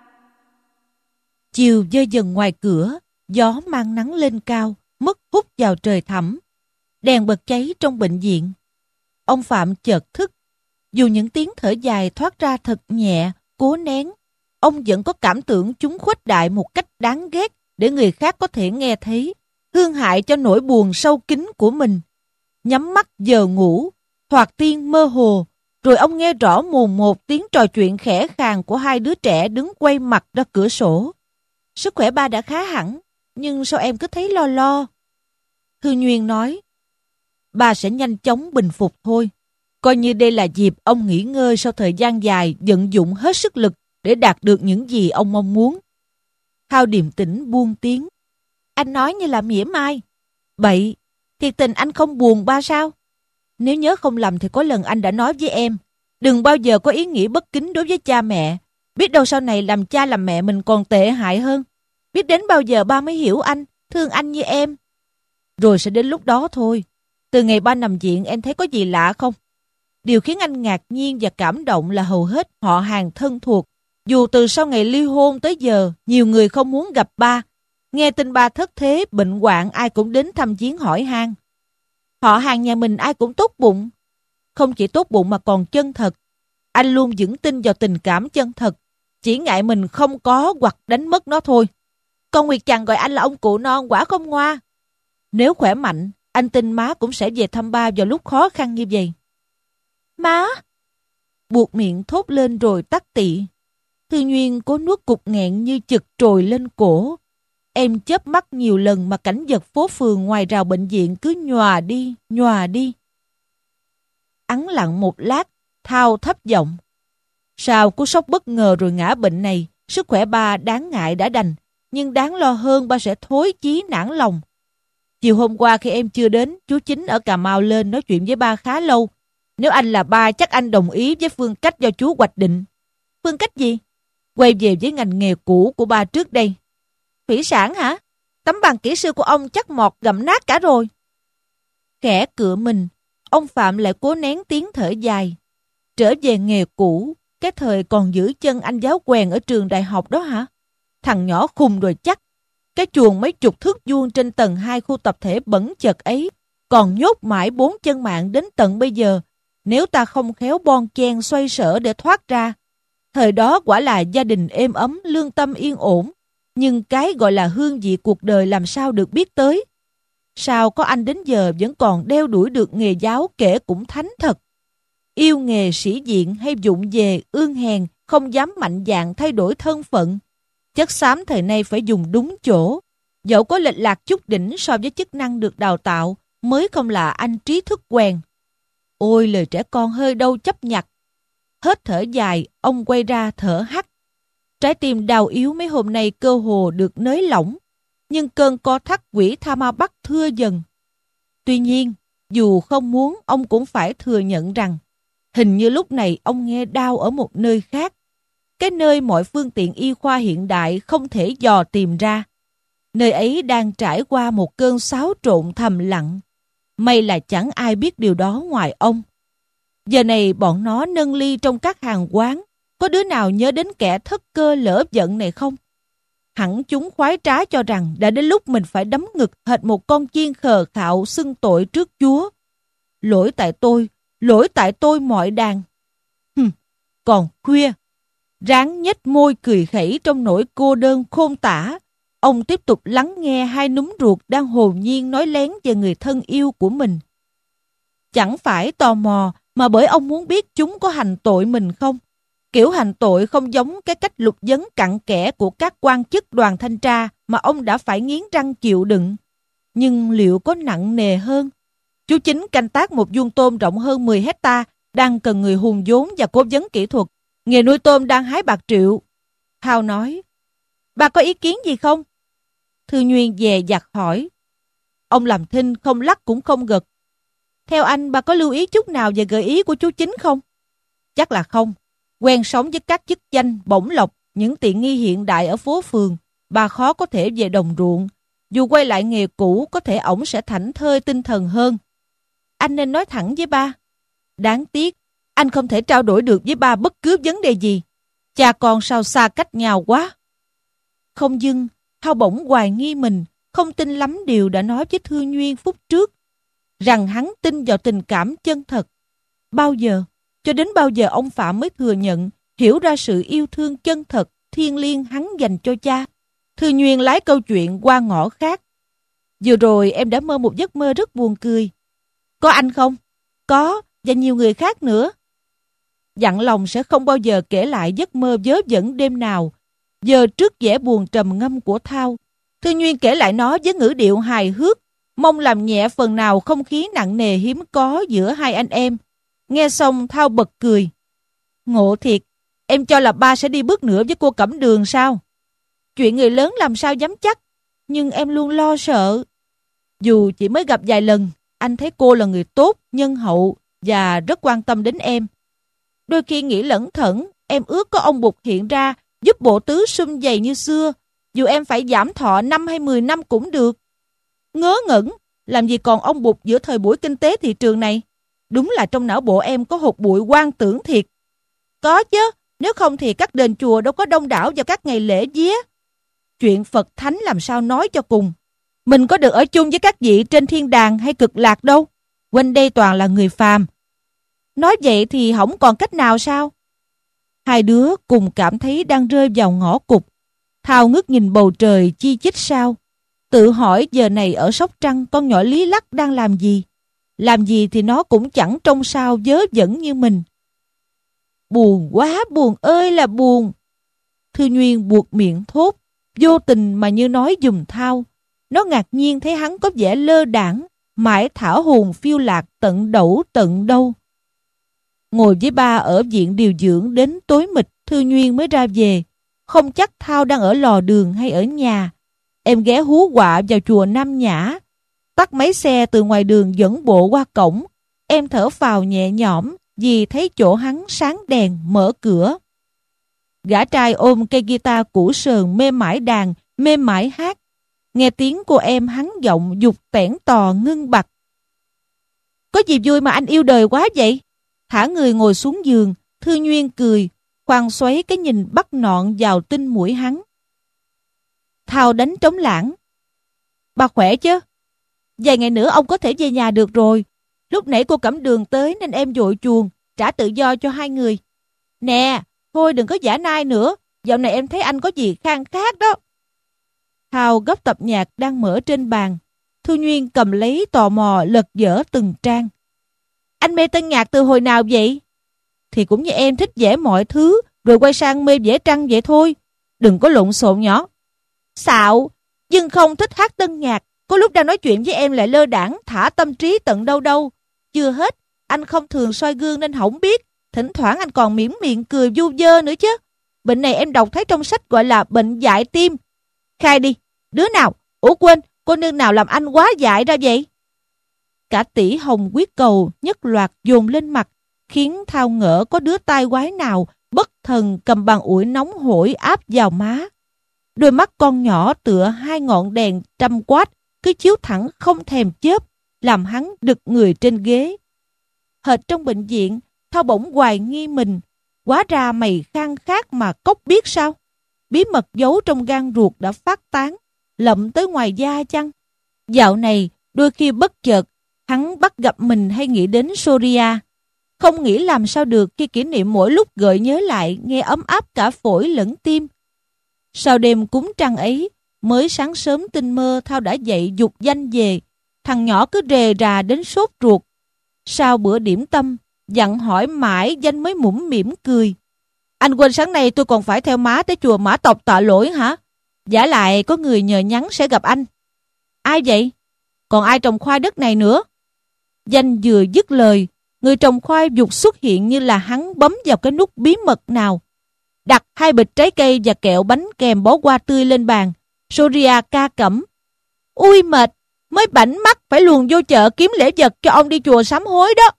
Chiều dơ dần ngoài cửa, gió mang nắng lên cao, mất hút vào trời thẳm. Đèn bật cháy trong bệnh viện. Ông Phạm chợt thức. Dù những tiếng thở dài thoát ra thật nhẹ, cố nén, ông vẫn có cảm tưởng chúng khuếch đại một cách đáng ghét để người khác có thể nghe thấy, hương hại cho nỗi buồn sâu kín của mình. Nhắm mắt giờ ngủ, thoạt tiên mơ hồ, rồi ông nghe rõ mồn một tiếng trò chuyện khẽ khàng của hai đứa trẻ đứng quay mặt ra cửa sổ. Sức khỏe ba đã khá hẳn, nhưng sao em cứ thấy lo lo? Thư Nhuyên nói, ba sẽ nhanh chóng bình phục thôi. Coi như đây là dịp ông nghỉ ngơi sau thời gian dài vận dụng hết sức lực để đạt được những gì ông mong muốn. Thao điềm tĩnh buông tiếng. Anh nói như là mỉa mai. Bậy, thiệt tình anh không buồn ba sao? Nếu nhớ không lầm thì có lần anh đã nói với em, đừng bao giờ có ý nghĩ bất kính đối với cha mẹ. Biết đâu sau này làm cha làm mẹ mình còn tệ hại hơn. Biết đến bao giờ ba mới hiểu anh, thương anh như em. Rồi sẽ đến lúc đó thôi. Từ ngày ba nằm viện em thấy có gì lạ không? Điều khiến anh ngạc nhiên và cảm động là hầu hết họ hàng thân thuộc. Dù từ sau ngày ly hôn tới giờ, nhiều người không muốn gặp ba. Nghe tin ba thất thế, bệnh hoạn ai cũng đến thăm viếng hỏi han. Họ hàng nhà mình ai cũng tốt bụng. Không chỉ tốt bụng mà còn chân thật. Anh luôn vững tin vào tình cảm chân thật. Chỉ ngại mình không có hoặc đánh mất nó thôi. Con Nguyệt Chằn gọi anh là ông cụ non quả không ngoa. Nếu khỏe mạnh, anh tin má cũng sẽ về thăm ba vào lúc khó khăn như vậy. Má! Buộc miệng thốt lên rồi tắt tị. Thư Nhuyên cố nuốt cục nghẹn như chực trồi lên cổ. Em chớp mắt nhiều lần mà cảnh vật phố phường ngoài rào bệnh viện cứ nhòa đi, nhòa đi. Ắng lặng một lát, Thao thấp giọng. Sau cú sốc bất ngờ rồi ngã bệnh này, sức khỏe ba đáng ngại đã đành, nhưng đáng lo hơn ba sẽ thối chí nản lòng. Chiều hôm qua khi em chưa đến, chú Chính ở Cà Mau lên nói chuyện với ba khá lâu. Nếu anh là ba chắc anh đồng ý với phương cách do chú hoạch định. Phương cách gì? Quay về với ngành nghề cũ của ba trước đây. Thủy sản hả? Tấm bằng kỹ sư của ông chắc mọt gặm nát cả rồi. Khẽ cựa mình, ông Phạm lại cố nén tiếng thở dài. Trở về nghề cũ, cái thời còn giữ chân anh giáo quèn ở trường đại học đó hả? Thằng nhỏ khùng rồi chắc. Cái chuồng mấy chục thước vuông trên tầng hai khu tập thể bẩn chật ấy còn nhốt mãi bốn chân mạng đến tận bây giờ. Nếu ta không khéo bon chen xoay sở để thoát ra. Thời đó quả là gia đình êm ấm, lương tâm yên ổn. Nhưng cái gọi là hương vị cuộc đời làm sao được biết tới. Sao có anh đến giờ vẫn còn đeo đuổi được nghề giáo kể cũng thánh thật. Yêu nghề sĩ diện hay vụng về, ương hèn, không dám mạnh dạn thay đổi thân phận. Chất xám thời nay phải dùng đúng chỗ. Dẫu có lệch lạc chút đỉnh so với chức năng được đào tạo, mới không là anh trí thức quèn. Ôi lời trẻ con hơi đâu chấp nhặt. Hết thở dài, ông quay ra thở hắt. Trái tim đau yếu mấy hôm nay cơ hồ được nới lỏng, nhưng cơn co thắt quỷ tha ma bắt thưa dần. Tuy nhiên, dù không muốn, ông cũng phải thừa nhận rằng hình như lúc này ông nghe đau ở một nơi khác. Cái nơi mọi phương tiện y khoa hiện đại không thể dò tìm ra. Nơi ấy đang trải qua một cơn xáo trộn thầm lặng. May là chẳng ai biết điều đó ngoài ông. Giờ này bọn nó nâng ly trong các hàng quán. Có đứa nào nhớ đến kẻ thất cơ lỡ giận này không? Hẳn chúng khoái trá cho rằng đã đến lúc mình phải đấm ngực hệt một con chiên khờ khạo xưng tội trước Chúa. Lỗi tại tôi, lỗi tại tôi mọi đàn. Hừm, còn khuya. Ráng nhếch môi cười khẩy trong nỗi cô đơn khôn tả. Ông tiếp tục lắng nghe hai núm ruột đang hồn nhiên nói lén về người thân yêu của mình. Chẳng phải tò mò mà bởi ông muốn biết chúng có hành tội mình không? Kiểu hành tội không giống cái cách lục vấn cặn kẽ của các quan chức đoàn thanh tra mà ông đã phải nghiến răng chịu đựng. Nhưng liệu có nặng nề hơn? Chú Chính canh tác một vuông tôm rộng hơn mười hecta, đang cần người hùn vốn và cố vấn kỹ thuật. Nghề nuôi tôm đang hái bạc triệu. Thao nói, bà có ý kiến gì không? Thư Nguyên dè dặt hỏi. Ông làm thinh không lắc cũng không gật. Theo anh, bà có lưu ý chút nào về gợi ý của chú Chính không? Chắc là không. Quen sống với các chức danh, bổng lộc, những tiện nghi hiện đại ở phố phường, bà khó có thể về đồng ruộng. Dù quay lại nghề cũ, có thể ổng sẽ thảnh thơi tinh thần hơn. Anh nên nói thẳng với ba. Đáng tiếc, anh không thể trao đổi được với ba bất cứ vấn đề gì. Cha con sao xa cách nhau quá. Không dưng, Thao bỗng hoài nghi mình, không tin lắm điều đã nói với Thư Nguyên phút trước. Rằng hắn tin vào tình cảm chân thật. Bao giờ, cho đến bao giờ ông Phạm mới thừa nhận, hiểu ra sự yêu thương chân thật, thiêng liêng hắn dành cho cha. Thư Nguyên lái câu chuyện qua ngõ khác. Vừa rồi em đã mơ một giấc mơ rất buồn cười. Có anh không? Có, và nhiều người khác nữa. Dặn lòng sẽ không bao giờ kể lại giấc mơ vớ vẩn đêm nào. Giờ trước vẻ buồn trầm ngâm của Thao, Thư Nguyên kể lại nó với ngữ điệu hài hước, mong làm nhẹ phần nào không khí nặng nề hiếm có giữa hai anh em. Nghe xong Thao bật cười. Ngộ thiệt, em cho là ba sẽ đi bước nữa với cô Cẩm Đường sao? Chuyện người lớn làm sao dám chắc, nhưng em luôn lo sợ. Dù chỉ mới gặp vài lần, anh thấy cô là người tốt, nhân hậu và rất quan tâm đến em. Đôi khi nghĩ lẩn thẩn, em ước có ông Bụt hiện ra giúp bộ tứ sum vầy như xưa, dù em phải giảm thọ năm hay mười năm cũng được. Ngớ ngẩn, làm gì còn ông Bụt giữa thời buổi kinh tế thị trường này? Đúng là trong não bộ em có hột bụi quan tưởng thiệt. Có chứ, nếu không thì các đền chùa đâu có đông đảo vào các ngày lễ vía. Chuyện Phật Thánh làm sao nói cho cùng. Mình có được ở chung với các vị trên thiên đàng hay cực lạc đâu. Quanh đây toàn là người phàm. Nói vậy thì không còn cách nào sao? Hai đứa cùng cảm thấy đang rơi vào ngõ cụt. Thao ngước nhìn bầu trời chi chít sao. Tự hỏi giờ này ở Sóc Trăng con nhỏ Lý Lắc đang làm gì? Làm gì thì nó cũng chẳng trông sao vớ vẩn như mình. Buồn quá, buồn ơi là buồn. Thư Nguyên buộc miệng thốt, vô tình mà như nói giùm Thao. Nó ngạc nhiên thấy hắn có vẻ lơ đãng, mãi thảo hồn phiêu lạc tận đẩu tận đâu. Ngồi với ba ở viện điều dưỡng đến tối mịt, Thư Nguyên mới ra về. Không chắc Thao đang ở lò đường hay ở nhà. Em ghé hú quạ vào chùa Nam Nhã. Tắt máy xe từ ngoài đường dẫn bộ qua cổng. Em thở phào nhẹ nhõm vì thấy chỗ hắn sáng đèn mở cửa. Gã trai ôm cây guitar cũ sờn mê mải đàn, mê mải hát. Nghe tiếng cô em hắn giọng dục tẻn tò ngưng bặt. Có gì vui mà anh yêu đời quá vậy? Thả người ngồi xuống giường, Thư Nguyên cười, khoan xoáy cái nhìn bắt nọn vào tinh mũi hắn. Thao đánh trống lãng. Bà khỏe chứ? Vài ngày nữa ông có thể về nhà được rồi. Lúc nãy cô Cẩm Đường tới nên em vội chuồn, trả tự do cho hai người. Nè, thôi đừng có giả nai nữa. Dạo này em thấy anh có gì khang khác đó. Thao gấp tập nhạc đang mở trên bàn. Thư Nguyên cầm lấy tò mò lật dở từng trang. Anh mê tân nhạc từ hồi nào vậy? Thì cũng như em thích vẽ mọi thứ, rồi quay sang mê vẽ tranh vậy thôi. Đừng có lộn xộn nhỏ. Xạo, nhưng không thích hát tân nhạc. Có lúc đang nói chuyện với em lại lơ đãng, thả tâm trí tận đâu đâu. Chưa hết, anh không thường soi gương nên không biết. Thỉnh thoảng anh còn mỉm miệng cười vu vơ nữa chứ. Bệnh này em đọc thấy trong sách gọi là bệnh dại tim. Khai đi, đứa nào? Ủa quên, cô nương nào làm anh quá dại ra vậy? Cả tỷ hồng quyết cầu nhất loạt dồn lên mặt, khiến Thao ngỡ có đứa tai quái nào bất thần cầm bàn ủi nóng hổi áp vào má. Đôi mắt con nhỏ tựa hai ngọn đèn trăm watt cứ chiếu thẳng không thèm chớp, làm hắn đực người trên ghế. Hệt trong bệnh viện, Thao bỗng hoài nghi mình. Hóa ra mày khang khát mà cốc biết sao? Bí mật giấu trong gan ruột đã phát tán, lậm tới ngoài da chăng? Dạo này, đôi khi bất chợt, hắn bắt gặp mình hay nghĩ đến Soria. Không nghĩ làm sao được khi kỷ niệm mỗi lúc gợi nhớ lại nghe ấm áp cả phổi lẫn tim. Sau đêm cúng trăng ấy, mới sáng sớm tinh mơ Thao đã dậy dục danh về. Thằng nhỏ cứ rề rà đến sốt ruột. Sau bữa điểm tâm, dặn hỏi mãi danh mới mũm mỉm cười. Anh quên sáng nay tôi còn phải theo má tới chùa Mã Tộc tạ lỗi hả? Giả lại có người nhờ nhắn sẽ gặp anh. Ai vậy? Còn ai trồng khoai đất này nữa? Danh vừa dứt lời, người trồng khoai vụt xuất hiện như là hắn bấm vào cái nút bí mật nào. Đặt hai bịch trái cây và kẹo bánh kèm bó hoa tươi lên bàn. Soria ca cẩm. Ui mệt, mới bảnh mắt phải luồn vô chợ kiếm lễ vật cho ông đi chùa sám hối đó.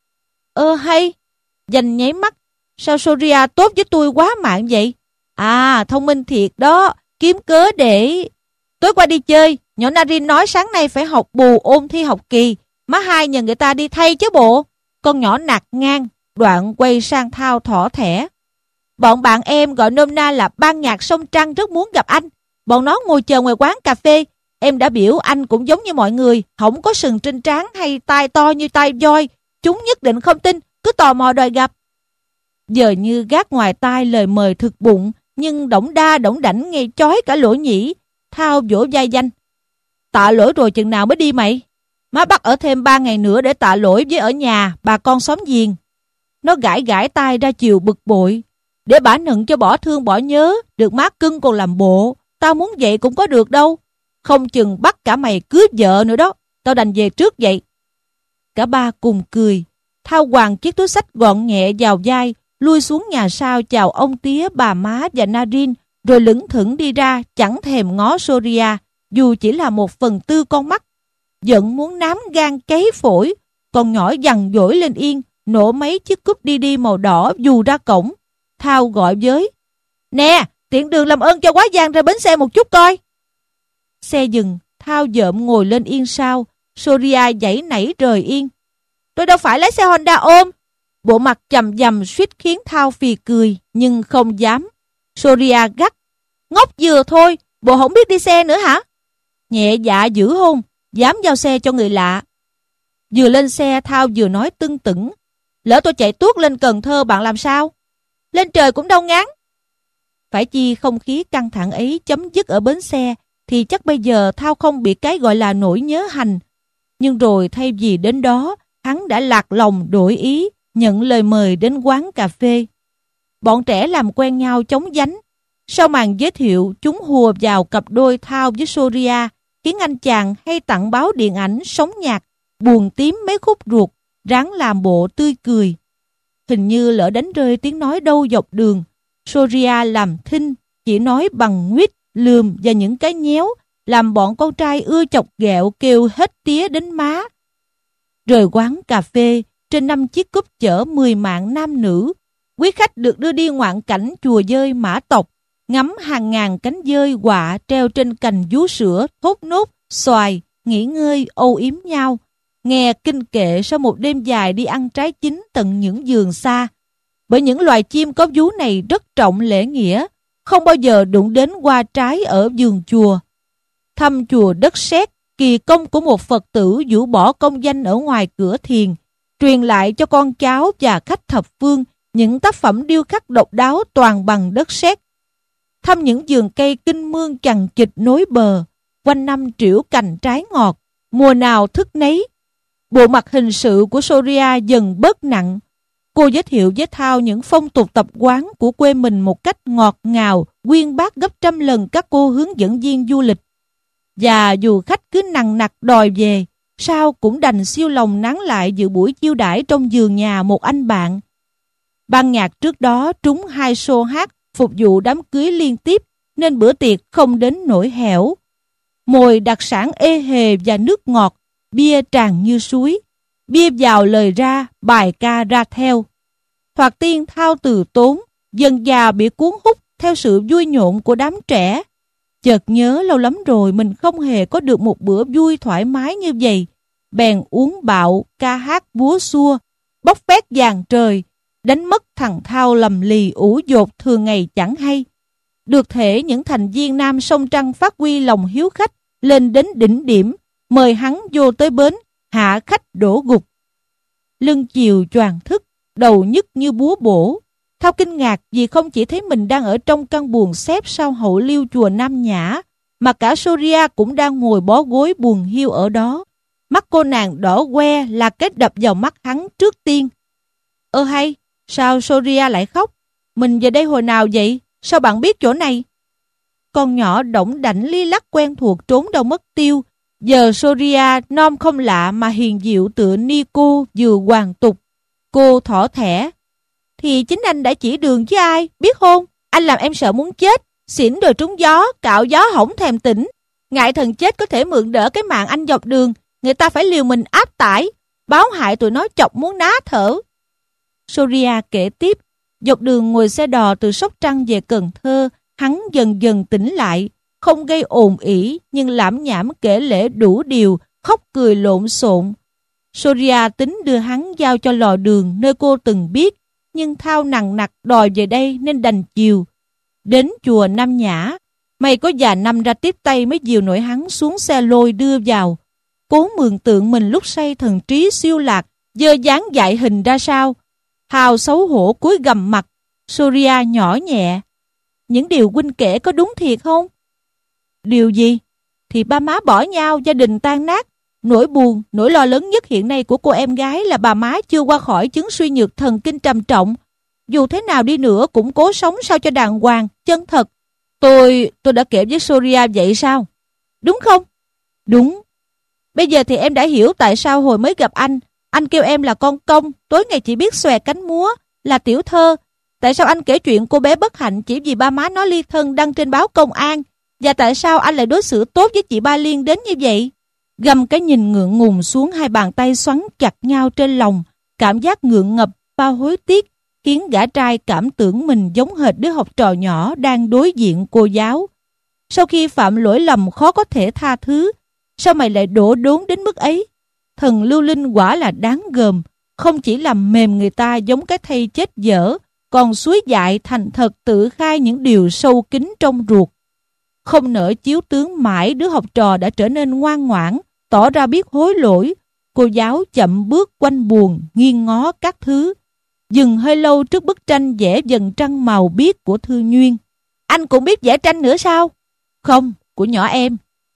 Ơ hay, Danh nháy mắt. Sao Soria tốt với tôi quá mạng vậy? À, thông minh thiệt đó, kiếm cớ để... Tối qua đi chơi, nhỏ Narin nói sáng nay phải học bù ôn thi học kỳ. Má hai nhờ người ta đi thay chứ bộ. Con nhỏ nạt ngang, đoạn quay sang Thao thỏ thẻ. Bọn bạn em gọi nôm na là ban nhạc sông Trăng rất muốn gặp anh. Bọn nó ngồi chờ ngoài quán cà phê. Em đã biểu anh cũng giống như mọi người, không có sừng trên trán hay tai to như tai voi. Chúng nhất định không tin, cứ tò mò đòi gặp. Giờ như gác ngoài tai lời mời thực bụng, nhưng đổng đa đổng đảnh nghe chói cả lỗ nhĩ. Thao vỗ vai Danh. Tạ lỗi rồi chừng nào mới đi mày? Má bắt ở thêm ba ngày nữa để tạ lỗi với ở nhà bà con xóm giềng. Nó gãi gãi tai ra chiều bực bội. Để bả nựng cho bỏ thương bỏ nhớ, được má cưng còn làm bộ. Tao muốn vậy cũng có được đâu. Không chừng bắt cả mày cướp vợ nữa đó. Tao đành về trước vậy. Cả ba cùng cười. Thao quàng chiếc túi xách gọn nhẹ vào vai, lui xuống nhà sau chào ông tía, bà má và Narin, rồi lững thững đi ra, chẳng thèm ngó Soria, dù chỉ là một phần tư con mắt. Giận muốn nám gan cấy phổi, con nhỏ dằn dỗi lên yên, nổ mấy chiếc cúp đi đi màu đỏ dù ra cổng. Thao gọi với. Nè, tiện đường làm ơn cho quá giang ra bến xe một chút coi. Xe dừng, Thao dợm ngồi lên yên sau. Soria giãy nảy rời yên. Tôi đâu phải lái xe Honda ôm. Bộ mặt chầm chầm suýt khiến Thao phì cười, nhưng không dám. Soria gắt. Ngốc vừa thôi, bộ không biết đi xe nữa hả? Nhẹ dạ dữ hôn, dám giao xe cho người lạ. Vừa lên xe Thao vừa nói tưng tửng. Lỡ tôi chạy tuốt lên Cần Thơ bạn làm sao? Lên trời cũng đâu ngán. Phải chi không khí căng thẳng ấy chấm dứt ở bến xe, thì chắc bây giờ Thao không bị cái gọi là nỗi nhớ hành. Nhưng rồi thay vì đến đó, hắn đã lạc lòng đổi ý, nhận lời mời đến quán cà phê. Bọn trẻ làm quen nhau chóng vánh. Sau màn giới thiệu, chúng hùa vào cặp đôi Thao với Soria, khiến anh chàng hay tặng báo điện ảnh sống nhạc, buồn tím mấy khúc ruột, ráng làm bộ tươi cười. Hình như lỡ đánh rơi tiếng nói đâu dọc đường. Soria làm thinh, chỉ nói bằng nguyết, lườm và những cái nhéo, làm bọn con trai ưa chọc ghẹo kêu hết tía đến má. Rời quán cà phê, trên năm chiếc cúp chở mười mạng nam nữ, quý khách được đưa đi ngoạn cảnh chùa dơi Mã Tộc, ngắm hàng ngàn cánh dơi quạ treo trên cành vú sữa, thốt nốt, xoài, nghỉ ngơi, âu yếm nhau, nghe kinh kệ sau một đêm dài đi ăn trái chín tận những vườn xa. Bởi những loài chim có vú này rất trọng lễ nghĩa, không bao giờ đụng đến hoa trái ở vườn chùa. Thăm chùa Đất Sét, kỳ công của một Phật tử vũ bỏ công danh ở ngoài cửa thiền, truyền lại cho con cháu và khách thập phương những tác phẩm điêu khắc độc đáo toàn bằng đất sét. Thăm những vườn cây kinh mương chằng chịt nối bờ, quanh năm trĩu cành trái ngọt, mùa nào thức nấy. Bộ mặt hình sự của Soria dần bớt nặng. Cô giới thiệu với Thao những phong tục tập quán của quê mình một cách ngọt ngào, uyên bác gấp trăm lần các cô hướng dẫn viên du lịch. Và dù khách cứ nằng nặc đòi về, sao cũng đành siêu lòng nán lại dự buổi chiêu đãi trong vườn nhà một anh bạn. Ban nhạc trước đó trúng hai show hát phục vụ đám cưới liên tiếp nên bữa tiệc không đến nỗi hẻo. Mồi đặc sản ê hề và nước ngọt, bia tràn như suối. Bia vào lời ra, bài ca ra theo. Thoạt tiên Thao từ tốn, dần già bị cuốn hút theo sự vui nhộn của đám trẻ. Chợt nhớ lâu lắm rồi mình không hề có được một bữa vui thoải mái như vậy. Bèn uống bạo, ca hát búa xua, bóc phét dàn trời, đánh mất thằng Thao lầm lì ủ dột thường ngày chẳng hay. Được thể những thành viên Nam Sông Trăng phát huy lòng hiếu khách lên đến đỉnh điểm, mời hắn vô tới bến, hạ khách đổ gục. Lưng chiều choàng thức, đầu nhức như búa bổ. Thao kinh ngạc vì không chỉ thấy mình đang ở trong căn buồng xếp sau hậu liêu chùa Nam Nhã, mà cả Soria cũng đang ngồi bó gối buồn hiu ở đó. Mắt cô nàng đỏ que là cái đập vào mắt hắn trước tiên. Ơ hay, sao Soria lại khóc? Mình về đây hồi nào vậy? Sao bạn biết chỗ này? Con nhỏ đỏng đảnh lý lắc quen thuộc trốn đâu mất tiêu. Giờ Soria non không lạ mà hiền diệu tựa Nico vừa hoàn tục. Cô thỏ thẻ. Thì chính anh đã chỉ đường chứ ai, biết không? Anh làm em sợ muốn chết, xỉn rồi trúng gió, cạo gió hổng thèm tỉnh. Ngại thần chết có thể mượn đỡ cái mạng anh dọc đường, người ta phải liều mình áp tải, báo hại tụi nó chọc muốn ná thở. Soria kể tiếp, dọc đường ngồi xe đò từ Sóc Trăng về Cần Thơ, hắn dần dần tỉnh lại, không gây ồn ỉ nhưng lảm nhảm kể lể đủ điều, khóc cười lộn xộn. Soria tính đưa hắn giao cho lò đường nơi cô từng biết, nhưng Thao nằng nặc đòi về đây nên đành chiều. Đến chùa Nam Nhã, mày có già năm ra tiếp tay mới dìu nổi hắn xuống xe lôi đưa vào. Cố mường tượng mình lúc say thần trí siêu lạc, dơ dáng dại hình ra sao. Thao xấu hổ cúi gằm mặt. Soria nhỏ nhẹ. Những điều huynh kể có đúng thiệt không? Điều gì? Thì ba má bỏ nhau, gia đình tan nát. Nỗi buồn, nỗi lo lớn nhất hiện nay của cô em gái là bà má chưa qua khỏi chứng suy nhược thần kinh trầm trọng. Dù thế nào đi nữa cũng cố sống sao cho đàng hoàng, chân thật. Tôi, tôi đã kể với Soria vậy sao? Đúng không? Đúng. Bây giờ thì em đã hiểu tại sao hồi mới gặp anh, anh kêu em là con công, tối ngày chỉ biết xòe cánh múa, là tiểu thơ. Tại sao anh kể chuyện cô bé bất hạnh chỉ vì ba má nó ly thân đăng trên báo công an? Và tại sao anh lại đối xử tốt với chị Ba Liên đến như vậy? Găm cái nhìn ngượng ngùng xuống hai bàn tay xoắn chặt nhau trên lòng, cảm giác ngượng ngập, bao hối tiếc, khiến gã trai cảm tưởng mình giống hệt đứa học trò nhỏ đang đối diện cô giáo. Sau khi phạm lỗi lầm khó có thể tha thứ, sao mày lại đổ đốn đến mức ấy? Thần lưu linh quả là đáng gờm, không chỉ làm mềm người ta giống cái thây chết dở, còn suối dại thành thật tự khai những điều sâu kín trong ruột. Không nỡ chiếu tướng mãi đứa học trò đã trở nên ngoan ngoãn, tỏ ra biết hối lỗi. Cô giáo chậm bước quanh buồng, nghiêng ngó các thứ. Dừng hơi lâu trước bức tranh vẽ dần trăng màu biếc của Thư Nhuyên. Anh cũng biết vẽ tranh nữa sao? Không, của nhỏ em.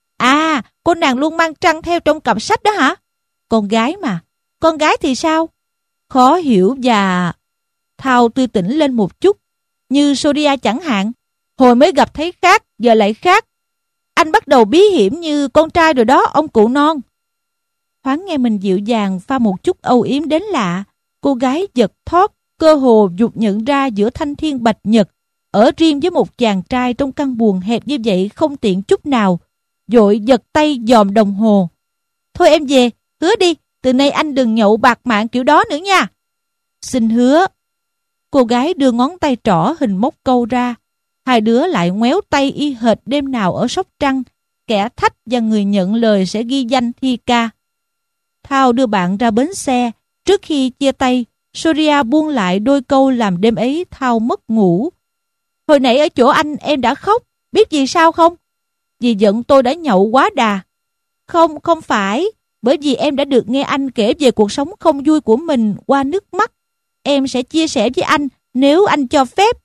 À, cô nàng luôn mang trăng theo trong cặp sách đó hả? Con gái mà. Con gái thì sao? Khó hiểu và... Thao tươi tỉnh lên một chút. Như Soria chẳng hạn. Hồi mới gặp thấy khác, giờ lại khác. Anh bắt đầu bí hiểm như con trai rồi đó, ông cụ non. Thoáng nghe mình dịu dàng pha một chút âu yếm đến lạ. Cô gái giật thót, cơ hồ vụt nhận ra giữa thanh thiên bạch nhật, ở riêng với một chàng trai trong căn buồng hẹp như vậy không tiện chút nào. Vội giật tay dòm đồng hồ. Thôi em về, hứa đi, từ nay anh đừng nhậu bạc mạng kiểu đó nữa nha. Xin hứa. Cô gái đưa ngón tay trỏ hình móc câu ra. Hai đứa lại ngoéo tay y hệt đêm nào ở Sóc Trăng. Kẻ thách và người nhận lời sẽ ghi danh thi ca. Thao đưa bạn ra bến xe. Trước khi chia tay, Soria buông lại đôi câu làm đêm ấy Thao mất ngủ. Hồi nãy ở chỗ anh em đã khóc. Biết vì sao không? Vì giận tôi đã nhậu quá đà. Không, không phải. Bởi vì em đã được nghe anh kể về cuộc sống không vui của mình qua nước mắt. Em sẽ chia sẻ với anh nếu anh cho phép.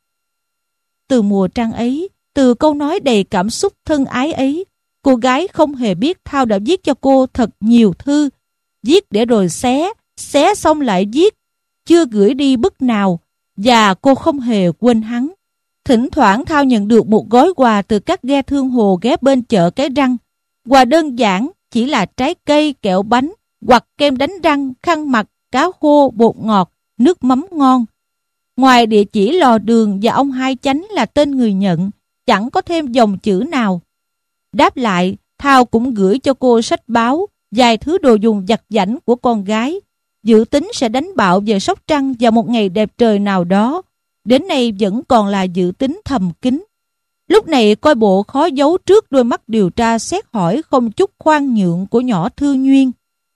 Từ mùa trăng ấy, từ câu nói đầy cảm xúc thân ái ấy, cô gái không hề biết Thao đã viết cho cô thật nhiều thư. Viết để rồi xé, xé xong lại viết, chưa gửi đi bức nào, và cô không hề quên hắn. Thỉnh thoảng Thao nhận được một gói quà từ các ghe thương hồ ghé bên chợ Cái Răng. Quà đơn giản chỉ là trái cây, kẹo bánh, hoặc kem đánh răng, khăn mặt, cá khô, bột ngọt, nước mắm ngon. Ngoài địa chỉ lò đường và ông Hai Chánh là tên người nhận, chẳng có thêm dòng chữ nào. Đáp lại, Thao cũng gửi cho cô sách báo, vài thứ đồ dùng vặt vãnh của con gái, dự tính sẽ đánh bạo về Sóc Trăng vào một ngày đẹp trời nào đó. Đến nay vẫn còn là dự tính thầm kín. Lúc này coi bộ khó giấu trước đôi mắt điều tra xét hỏi không chút khoan nhượng của nhỏ Thư Nhuyên.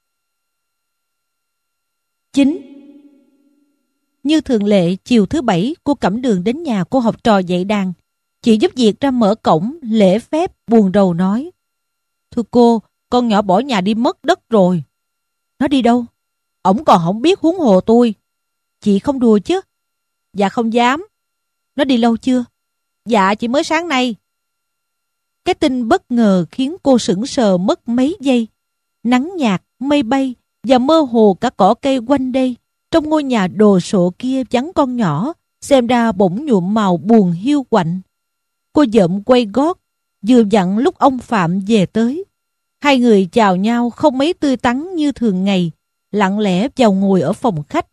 chín. Như thường lệ, chiều thứ bảy, cô Cẩm Đường đến nhà cô học trò dạy đàn. Chị giúp việc ra mở cổng, lễ phép, buồn rầu nói: "Thưa cô, con nhỏ bỏ nhà đi mất đất rồi." "Nó đi đâu?" "Ổng còn không biết huống hồ tôi." "Chị không đùa chứ?" "Dạ không dám." "Nó đi lâu chưa?" "Dạ chỉ mới sáng nay." Cái tin bất ngờ khiến cô sững sờ mất mấy giây. Nắng nhạt, mây bay và mơ hồ cả cỏ cây quanh đây. Trong ngôi nhà đồ sộ kia vắng con nhỏ, xem ra bỗng nhuộm màu buồn hiu quạnh. Cô dợm quay gót, vừa vặn lúc ông Phạm về tới. Hai người chào nhau không mấy tươi tắn như thường ngày, lặng lẽ vào ngồi ở phòng khách.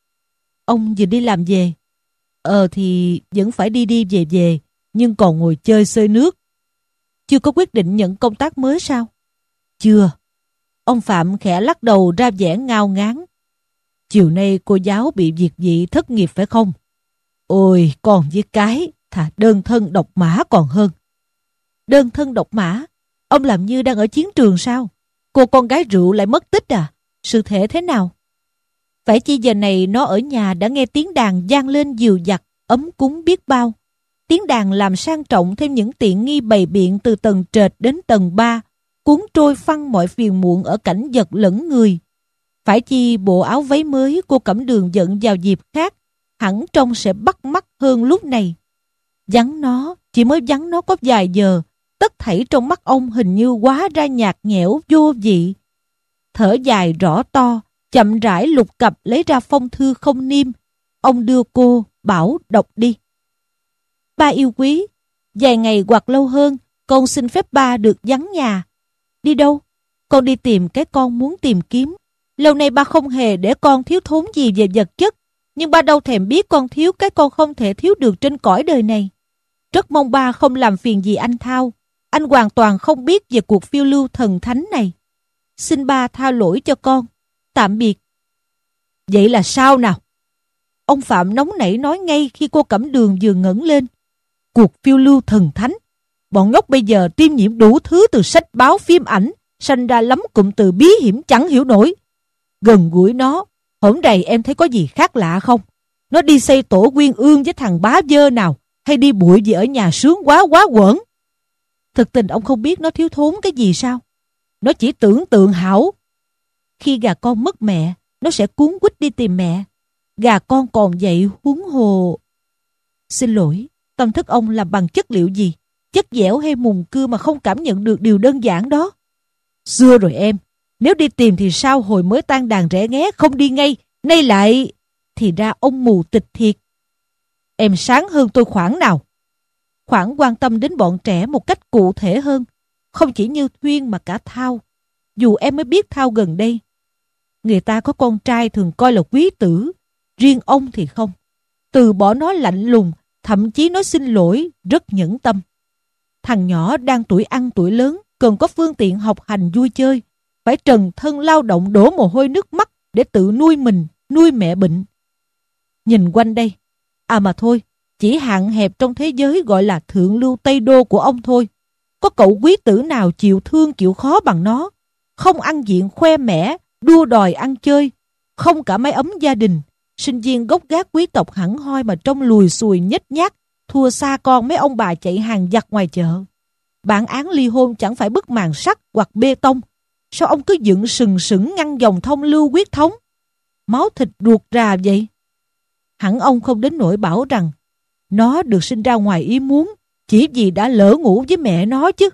"Ông vừa đi làm về?" "Ờ thì vẫn phải đi đi về về, nhưng còn ngồi chơi xơi nước." "Chưa có quyết định nhận công tác mới sao?" "Chưa." Ông Phạm khẽ lắc đầu ra vẻ ngao ngán. "Chiều nay cô giáo bị việc gì thất nghiệp phải không?" "Ôi còn với cái, thà đơn thân độc mã còn hơn." "Đơn thân độc mã? Ông làm như đang ở chiến trường sao? Cô con gái rượu lại mất tích à? Sự thể thế nào?" Phải chi giờ này nó ở nhà đã nghe tiếng đàn vang lên dìu dặt, ấm cúng biết bao. Tiếng đàn làm sang trọng thêm những tiện nghi bày biện từ tầng trệt đến tầng ba, cuốn trôi phăng mọi phiền muộn ở cảnh vật lẫn người. Phải chi bộ áo váy mới cô Cẩm Đường giận vào dịp khác, hẳn trông sẽ bắt mắt hơn lúc này. Vắng nó, chỉ mới vắng nó có vài giờ, tất thảy trong mắt ông hình như quá ra nhạt nhẽo vô vị. Thở dài rõ to, chậm rãi lục cặp lấy ra phong thư không niêm. Ông đưa cô, bảo đọc đi. "Ba yêu quý, vài ngày hoặc lâu hơn, con xin phép ba được vắng nhà." "Đi đâu?" "Con đi tìm cái con muốn tìm kiếm. Lâu nay ba không hề để con thiếu thốn gì về vật chất, nhưng ba đâu thèm biết con thiếu cái con không thể thiếu được trên cõi đời này. Rất mong ba không làm phiền gì anh Thao. Anh hoàn toàn không biết về cuộc phiêu lưu thần thánh này. Xin ba tha lỗi cho con. Tạm biệt." "Vậy là sao nào?" Ông Phạm nóng nảy nói ngay khi cô Cẩm Đường vừa ngẩng lên. "Cuộc phiêu lưu thần thánh? Bọn nhóc bây giờ tiêm nhiễm đủ thứ từ sách báo phim ảnh, sanh ra lắm cụm từ bí hiểm chẳng hiểu nổi. Gần gũi nó, hổm rày em thấy có gì khác lạ không? Nó đi xây tổ quyên ương với thằng bá dơ nào, hay đi bụi gì ở nhà sướng quá quá quẩn. Thực tình ông không biết nó thiếu thốn cái gì sao? Nó chỉ tưởng tượng hảo. Khi gà con mất mẹ, nó sẽ cuốn quýt đi tìm mẹ. Gà con còn vậy huống hồ." "Xin lỗi, tâm thức ông làm bằng chất liệu gì? Chất dẻo hay mùn cưa mà không cảm nhận được điều đơn giản đó?" "Xưa rồi em, nếu đi tìm thì sao hồi mới tan đàn rẽ nghé không đi ngay, nay lại..." "Thì ra ông mù tịch thiệt." "Em sáng hơn tôi khoảng nào?" "Khoảng quan tâm đến bọn trẻ một cách cụ thể hơn, không chỉ như Thuyên mà cả Thao. Dù em mới biết Thao gần đây. Người ta có con trai thường coi là quý tử, riêng ông thì không. Từ bỏ nó lạnh lùng, thậm chí nói xin lỗi, rất nhẫn tâm. Thằng nhỏ đang tuổi ăn tuổi lớn, cần có phương tiện học hành vui chơi, phải trần thân lao động đổ mồ hôi nước mắt để tự nuôi mình, nuôi mẹ bệnh. Nhìn quanh đây, à mà thôi, chỉ hạn hẹp trong thế giới gọi là thượng lưu Tây Đô của ông thôi. Có cậu quý tử nào chịu thương chịu khó bằng nó, không ăn diện khoe mẽ, đua đòi ăn chơi, không cả mái ấm gia đình, sinh viên gốc gác quý tộc hẳn hoi mà trông lùi xùi nhếch nhác, thua xa con mấy ông bà chạy hàng giặt ngoài chợ. Bản án ly hôn chẳng phải bức màn sắt hoặc bê tông. Sao ông cứ dựng sừng sững ngăn dòng thông lưu huyết thống? Máu thịt ruột rà vậy. Hẳn ông không đến nỗi bảo rằng nó được sinh ra ngoài ý muốn chỉ vì đã lỡ ngủ với mẹ nó chứ."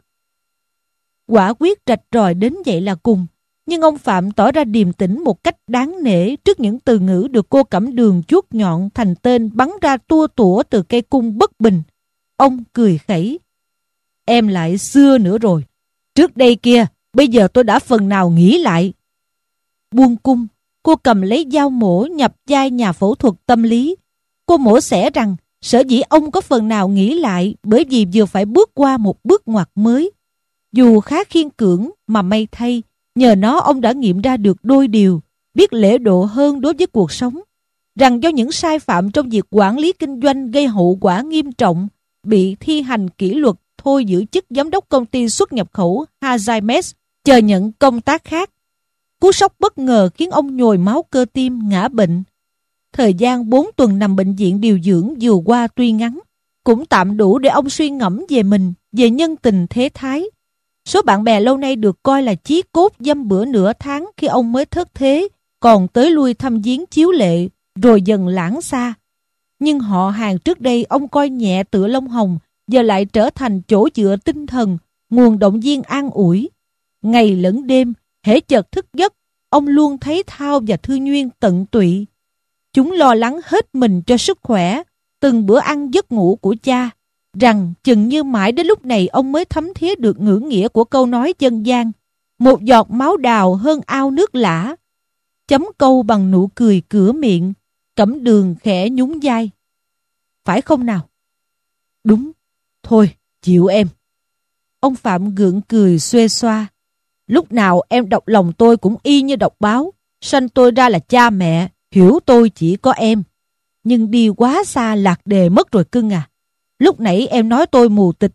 Quả quyết rạch ròi đến vậy là cùng. Nhưng ông Phạm tỏ ra điềm tĩnh một cách đáng nể trước những từ ngữ được cô Cẩm Đường chuốt nhọn thành tên bắn ra tua tủa từ cây cung bất bình. Ông cười khẩy. "Em lại xưa nữa rồi. Trước đây kia, bây giờ tôi đã phần nào nghĩ lại." Buông cung, cô cầm lấy dao mổ nhập vai nhà phẫu thuật tâm lý. Cô mổ xẻ rằng sở dĩ ông có phần nào nghĩ lại bởi vì vừa phải bước qua một bước ngoặt mới. Dù khá khiên cưỡng mà may thay, nhờ nó ông đã nghiệm ra được đôi điều, biết lễ độ hơn đối với cuộc sống. Rằng do những sai phạm trong việc quản lý kinh doanh gây hậu quả nghiêm trọng, bị thi hành kỷ luật thôi giữ chức giám đốc công ty xuất nhập khẩu Hazimes, chờ nhận công tác khác. Cú sốc bất ngờ khiến ông nhồi máu cơ tim, ngã bệnh. Thời gian bốn tuần nằm bệnh viện điều dưỡng vừa qua tuy ngắn, cũng tạm đủ để ông suy ngẫm về mình, về nhân tình thế thái. Số bạn bè lâu nay được coi là chí cốt dăm bữa nửa tháng khi ông mới thất thế, còn tới lui thăm viếng chiếu lệ, rồi dần lãng xa. Nhưng họ hàng trước đây ông coi nhẹ tựa lông hồng, giờ lại trở thành chỗ dựa tinh thần, nguồn động viên an ủi. Ngày lẫn đêm, hễ chợt thức giấc, ông luôn thấy Thao và Thư Nhuyên tận tụy. Chúng lo lắng hết mình cho sức khỏe, từng bữa ăn giấc ngủ của cha, rằng chừng như mãi đến lúc này ông mới thấm thía được ngữ nghĩa của câu nói dân gian: một giọt máu đào hơn ao nước lã. Chấm câu bằng nụ cười cửa miệng. Cẩm Đường khẽ nhún vai. Phải không nào? Đúng. Thôi, chịu em. Ông Phạm gượng cười xuê xoa. Lúc nào em đọc lòng tôi cũng y như đọc báo. Sanh tôi ra là cha mẹ, hiểu tôi chỉ có em. Nhưng đi quá xa lạc đề mất rồi cưng à. Lúc nãy em nói tôi mù tịch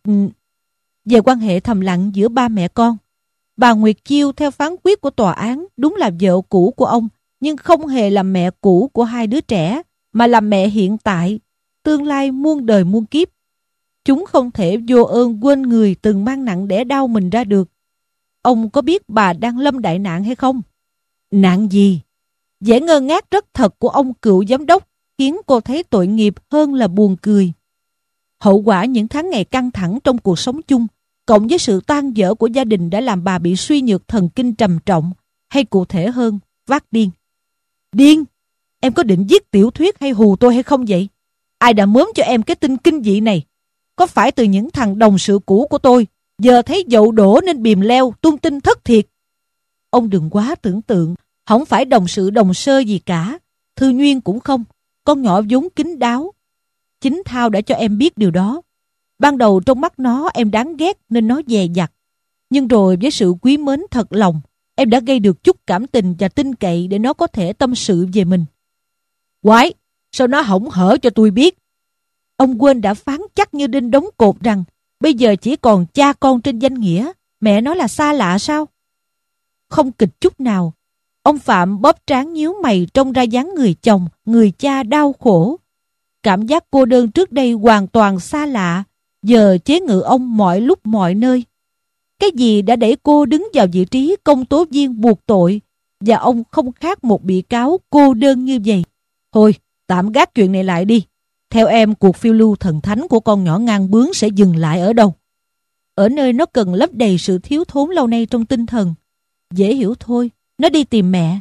về quan hệ thầm lặng giữa ba mẹ con. Bà Nguyệt Chiêu theo phán quyết của tòa án đúng là vợ cũ của ông, nhưng không hề là mẹ cũ của hai đứa trẻ, mà là mẹ hiện tại, tương lai muôn đời muôn kiếp. Chúng không thể vô ơn quên người từng mang nặng đẻ đau mình ra được. Ông có biết bà đang lâm đại nạn hay không? Nạn gì? Vẻ ngơ ngác rất thật của ông cựu giám đốc khiến cô thấy tội nghiệp hơn là buồn cười. Hậu quả những tháng ngày căng thẳng trong cuộc sống chung, cộng với sự tan vỡ của gia đình đã làm bà bị suy nhược thần kinh trầm trọng, hay cụ thể hơn, phát điên. Điên? Em có định viết tiểu thuyết hay hù tôi hay không vậy? Ai đã mớm cho em cái tin kinh dị này? Có phải từ những thằng đồng sự cũ của tôi, giờ thấy dậu đổ nên bìm leo, tung tin thất thiệt? Ông đừng quá tưởng tượng, không phải đồng sự đồng sơ gì cả. Thư Nhuyên cũng không, con nhỏ vốn kín đáo. Chính Thao đã cho em biết điều đó. Ban đầu trong mắt nó em đáng ghét nên nó dè dặt. Nhưng rồi với sự quý mến thật lòng, em đã gây được chút cảm tình và tin cậy để nó có thể tâm sự về mình. Quái, sao nó hổng hở cho tôi biết? Ông quên đã phán chắc như đinh đóng cột rằng bây giờ chỉ còn cha con trên danh nghĩa, mẹ nó là xa lạ sao? Không kịch chút nào. Ông Phạm bóp trán nhíu mày trông ra dáng người chồng, người cha đau khổ. Cảm giác cô đơn trước đây hoàn toàn xa lạ, giờ chế ngự ông mọi lúc mọi nơi. Cái gì đã đẩy cô đứng vào vị trí công tố viên buộc tội, và ông không khác một bị cáo cô đơn như vậy. Thôi, tạm gác chuyện này lại đi. Theo em, cuộc phiêu lưu thần thánh của con nhỏ ngang bướng sẽ dừng lại ở đâu? Ở nơi nó cần lấp đầy sự thiếu thốn lâu nay trong tinh thần. Dễ hiểu thôi, nó đi tìm mẹ.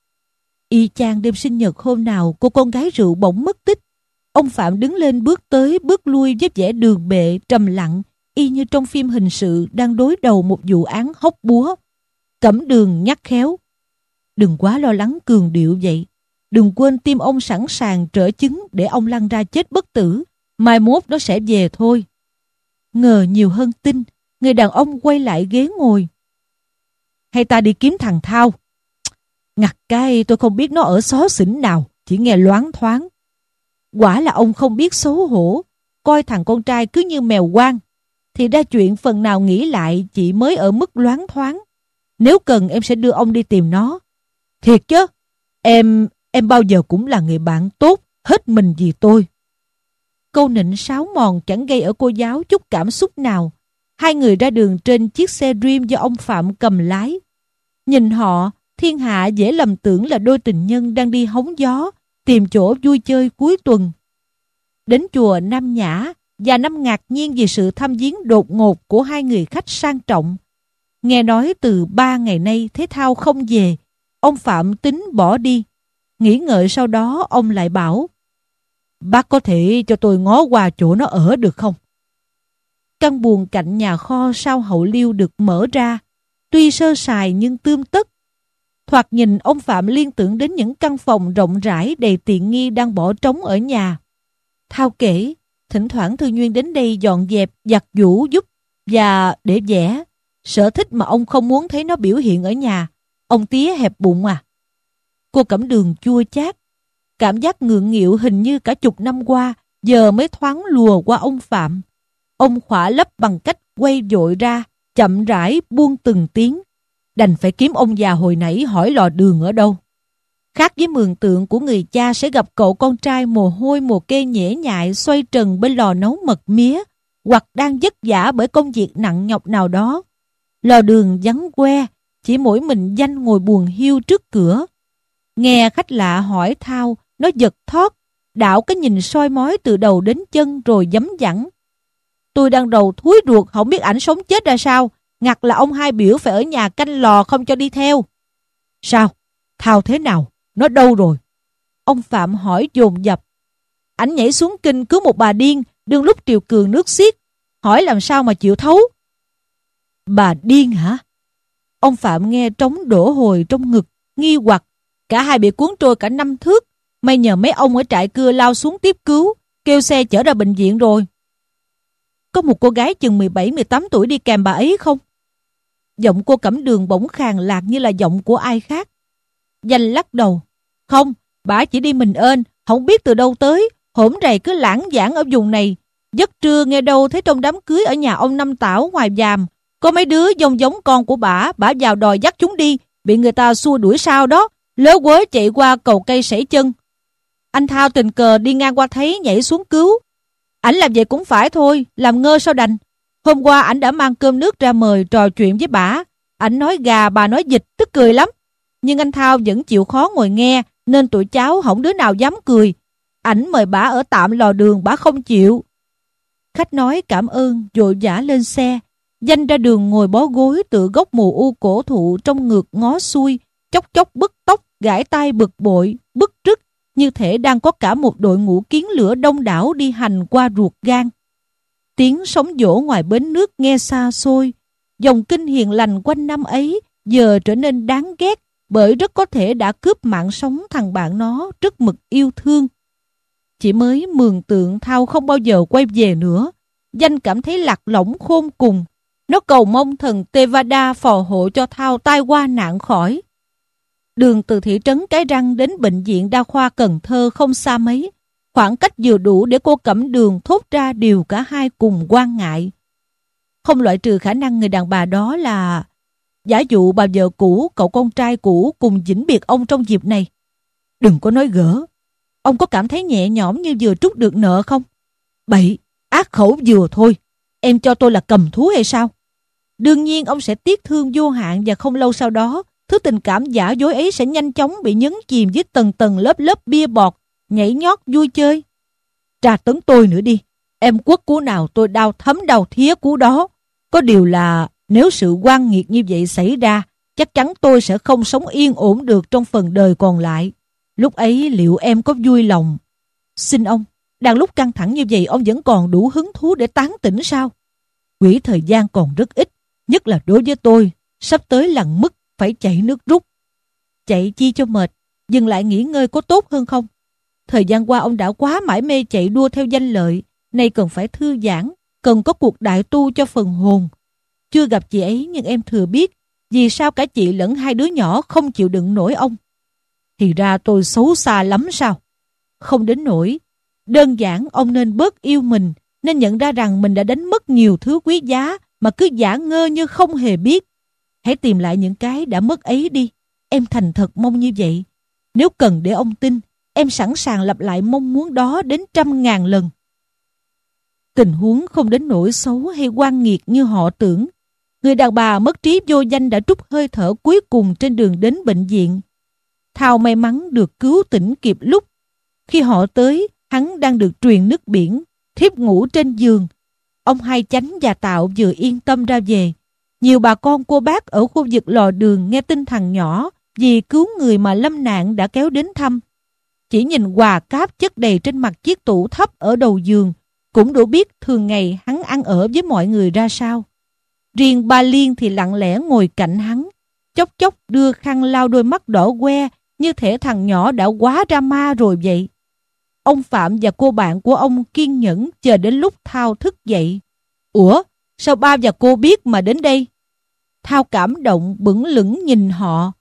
Y chang đêm sinh nhật hôm nào cô con gái rượu bỗng mất tích. Ông Phạm đứng lên bước tới bước lui với vẻ đường bệ trầm lặng, y như trong phim hình sự đang đối đầu một vụ án hóc búa. Cẩm Đường nhắc khéo. Đừng quá lo lắng cường điệu vậy. Đừng quên tim ông sẵn sàng trở chứng để ông lăn ra chết bất tử. Mai mốt nó sẽ về thôi. Ngờ nhiều hơn tin, người đàn ông quay lại ghế ngồi. Hay ta đi kiếm thằng Thao? Ngặt cái tôi không biết nó ở xó xỉnh nào, chỉ nghe loáng thoáng. Quả là ông không biết xấu hổ, coi thằng con trai cứ như mèo hoang. Thì ra chuyện phần nào nghĩ lại chỉ mới ở mức loáng thoáng. Nếu cần em sẽ đưa ông đi tìm nó. Thiệt chứ, em em bao giờ cũng là người bạn tốt, hết mình vì tôi. Câu nịnh sáo mòn chẳng gây ở cô giáo chút cảm xúc nào. Hai người ra đường trên chiếc xe Dream do ông Phạm cầm lái. Nhìn họ, thiên hạ dễ lầm tưởng là đôi tình nhân đang đi hóng gió, tìm chỗ vui chơi cuối tuần. Đến chùa Nam Nhã, và Năm ngạc nhiên vì sự thăm viếng đột ngột của hai người khách sang trọng. Nghe nói từ ba ngày nay thấy Thao không về, ông Phạm tính bỏ đi. Nghĩ ngợi sau đó ông lại bảo: Bác có thể cho tôi ngó qua chỗ nó ở được không? Căn buồng cạnh nhà kho sau hậu liêu được mở ra, tuy sơ sài nhưng tươm tất. Thoạt nhìn ông Phạm liên tưởng đến những căn phòng rộng rãi đầy tiện nghi đang bỏ trống ở nhà. Thao kể, thỉnh thoảng Thư Nguyên đến đây dọn dẹp, giặt giũ giúp và để vẽ. Sở thích mà ông không muốn thấy nó biểu hiện ở nhà. Ông tía hẹp bụng à. Cô Cẩm Đường chua chát. Cảm giác ngượng nghịu hình như cả chục năm qua giờ mới thoáng lùa qua ông Phạm. Ông khỏa lấp bằng cách quay vội ra, chậm rãi buông từng tiếng. Đành phải kiếm ông già hồi nãy hỏi lò đường ở đâu. Khác với mường tượng của người cha sẽ gặp cậu con trai mồ hôi mồ kê nhễ nhại xoay trần bên lò nấu mật mía, hoặc đang vất vả bởi công việc nặng nhọc nào đó. Lò đường vắng que, chỉ mỗi mình Danh ngồi buồn hiu trước cửa. Nghe khách lạ hỏi Thao, nó giật thót, đảo cái nhìn soi mói từ đầu đến chân rồi giấm dẳng. Tôi đang đầu thúi ruột, không biết ảnh sống chết ra sao. Ngặt là ông hai biểu phải ở nhà canh lò không cho đi theo. Sao? Thao thế nào? Nó đâu rồi? Ông Phạm hỏi dồn dập. Ảnh nhảy xuống kinh cứu một bà điên, đương lúc triều cường nước xiết. Hỏi làm sao mà chịu thấu? Bà điên hả? Ông Phạm nghe trống đổ hồi trong ngực, nghi hoặc. Cả hai bị cuốn trôi cả năm thước. May nhờ mấy ông ở trại cưa lao xuống tiếp cứu, kêu xe chở ra bệnh viện rồi. Có một cô gái chừng mười bảy mười tám tuổi đi kèm bà ấy không? Giọng cô Cẩm Đường bỗng khàn lạc như là giọng của ai khác. Danh lắc đầu. Không, bà chỉ đi mình ên, không biết từ đâu tới, hổm rầy cứ lãng vãng ở vùng này. Giấc trưa nghe đâu thấy trong đám cưới ở nhà ông Năm Tảo ngoài Giàm, có mấy đứa giống giống con của bà, bà vào đòi dắt chúng đi, bị người ta xua đuổi sao đó, lớ quớ chạy qua cầu cây sảy chân. Anh Thao tình cờ đi ngang qua thấy nhảy xuống cứu. Ảnh làm vậy cũng phải thôi, làm ngơ sao đành. Hôm qua ảnh đã mang cơm nước ra mời trò chuyện với bà. Ảnh nói gà, bà nói vịt, tức cười lắm. Nhưng anh Thao vẫn chịu khó ngồi nghe, nên tụi cháu không đứa nào dám cười. Ảnh mời bà ở tạm lò đường, bà không chịu. Khách nói cảm ơn, vội vã lên xe. Danh ra đường ngồi bó gối tựa gốc mù u cổ thụ trong ngược ngó xuôi, chốc chốc bứt tóc, gãi tai bực bội, bứt rứt, như thể đang có cả một đội ngũ kiến lửa đông đảo đi hành qua ruột gan. Tiếng sóng vỗ ngoài bến nước nghe xa xôi. Dòng kinh hiền lành quanh năm ấy giờ trở nên đáng ghét, bởi rất có thể đã cướp mạng sống thằng bạn nó rất mực yêu thương. Chỉ mới mường tượng Thao không bao giờ quay về nữa, Danh cảm thấy lạc lõng khôn cùng. Nó cầu mong thần Tevada phò hộ cho Thao tai qua nạn khỏi. Đường từ thị trấn Cái Răng đến bệnh viện đa khoa Cần Thơ không xa mấy, khoảng cách vừa đủ để cô Cẩm Đường thốt ra điều cả hai cùng quan ngại. Không loại trừ khả năng người đàn bà đó là giả dụ bà vợ cũ, cậu con trai cũ cùng vĩnh biệt ông trong dịp này. Đừng có nói gỡ. Ông có cảm thấy nhẹ nhõm như vừa trút được nợ không? Bậy, ác khẩu vừa thôi. Em cho tôi là cầm thú hay sao? Đương nhiên ông sẽ tiếc thương vô hạn, và không lâu sau đó thứ tình cảm giả dối ấy sẽ nhanh chóng bị nhấn chìm với tầng tầng lớp lớp bia bọt, nhảy nhót vui chơi. Tra tấn tôi nữa đi. Em quất cú nào tôi đau thấm đau thía cú đó. Có điều là nếu sự oan nghiệt như vậy xảy ra, chắc chắn tôi sẽ không sống yên ổn được trong phần đời còn lại. Lúc ấy liệu em có vui lòng? Xin ông, đang lúc căng thẳng như vậy ông vẫn còn đủ hứng thú để tán tỉnh sao? Quỹ thời gian còn rất ít, nhất là đối với tôi, sắp tới lằn mức phải chạy nước rút. Chạy chi cho mệt, dừng lại nghỉ ngơi có tốt hơn không? Thời gian qua ông đã quá mải mê chạy đua theo danh lợi, nay cần phải thư giãn, cần có cuộc đại tu cho phần hồn. Chưa gặp chị ấy nhưng em thừa biết vì sao cả chị lẫn hai đứa nhỏ không chịu đựng nổi ông. Thì ra tôi xấu xa lắm sao? Không đến nỗi. Đơn giản ông nên bớt yêu mình, nên nhận ra rằng mình đã đánh mất nhiều thứ quý giá mà cứ giả ngơ như không hề biết. Hãy tìm lại những cái đã mất ấy đi. Em thành thật mong như vậy. Nếu cần để ông tin, em sẵn sàng lặp lại mong muốn đó đến trăm ngàn lần. Tình huống không đến nỗi xấu hay oan nghiệt như họ tưởng. Người đàn bà mất trí vô danh đã trút hơi thở cuối cùng trên đường đến bệnh viện. Thao may mắn được cứu tỉnh kịp lúc. Khi họ tới, hắn đang được truyền nước biển, thiếp ngủ trên giường. Ông Hai Chánh và Tạo vừa yên tâm ra về. Nhiều bà con cô bác ở khu vực lò đường nghe tin thằng nhỏ vì cứu người mà lâm nạn đã kéo đến thăm. Chỉ nhìn quà cáp chất đầy trên mặt chiếc tủ thấp ở đầu giường cũng đủ biết thường ngày hắn ăn ở với mọi người ra sao. Riêng ba Liên thì lặng lẽ ngồi cạnh hắn, chốc chốc đưa khăn lau đôi mắt đỏ que như thể thằng nhỏ đã quá ra ma rồi vậy. ông Phạm và cô bạn của ông kiên nhẫn chờ đến lúc Thao thức dậy. Ủa, sao ba và cô biết mà đến đây? Thao cảm động bững lững nhìn họ.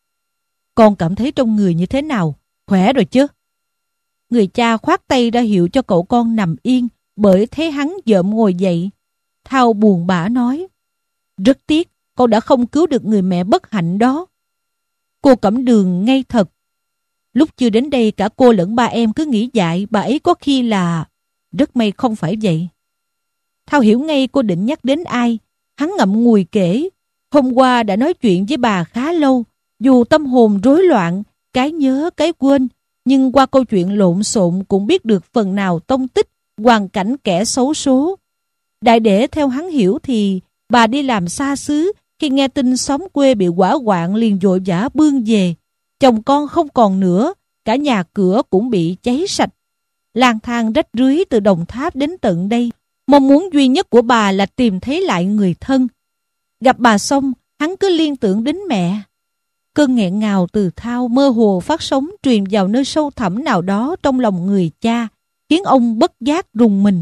Con cảm thấy trong người như thế nào? Khỏe rồi chứ? Người cha khoát tay ra hiệu cho cậu con nằm yên, bởi thấy hắn dợm ngồi dậy. Thao buồn bã nói, rất tiếc, con đã không cứu được người mẹ bất hạnh đó. Cô Cẩm Đường ngây thật. Lúc chưa đến đây cả cô lẫn ba em cứ nghĩ dại bà ấy có khi là... Rất may không phải vậy. Thao hiểu ngay cô định nhắc đến ai. Hắn ngậm ngùi kể. Hôm qua đã nói chuyện với bà khá lâu. Dù tâm hồn rối loạn, cái nhớ cái quên, nhưng qua câu chuyện lộn xộn cũng biết được phần nào tông tích, hoàn cảnh kẻ xấu số. Đại để theo hắn hiểu thì bà đi làm xa xứ, khi nghe tin xóm quê bị hỏa hoạn liền vội vã bươn về. Chồng con không còn nữa, cả nhà cửa cũng bị cháy sạch. Lang thang rách rưới từ Đồng Tháp đến tận đây. Mong muốn duy nhất của bà là tìm thấy lại người thân. Gặp bà xong, hắn cứ liên tưởng đến mẹ. Cơn nghẹn ngào từ Thao mơ hồ phát sóng truyền vào nơi sâu thẳm nào đó trong lòng người cha, khiến ông bất giác rùng mình.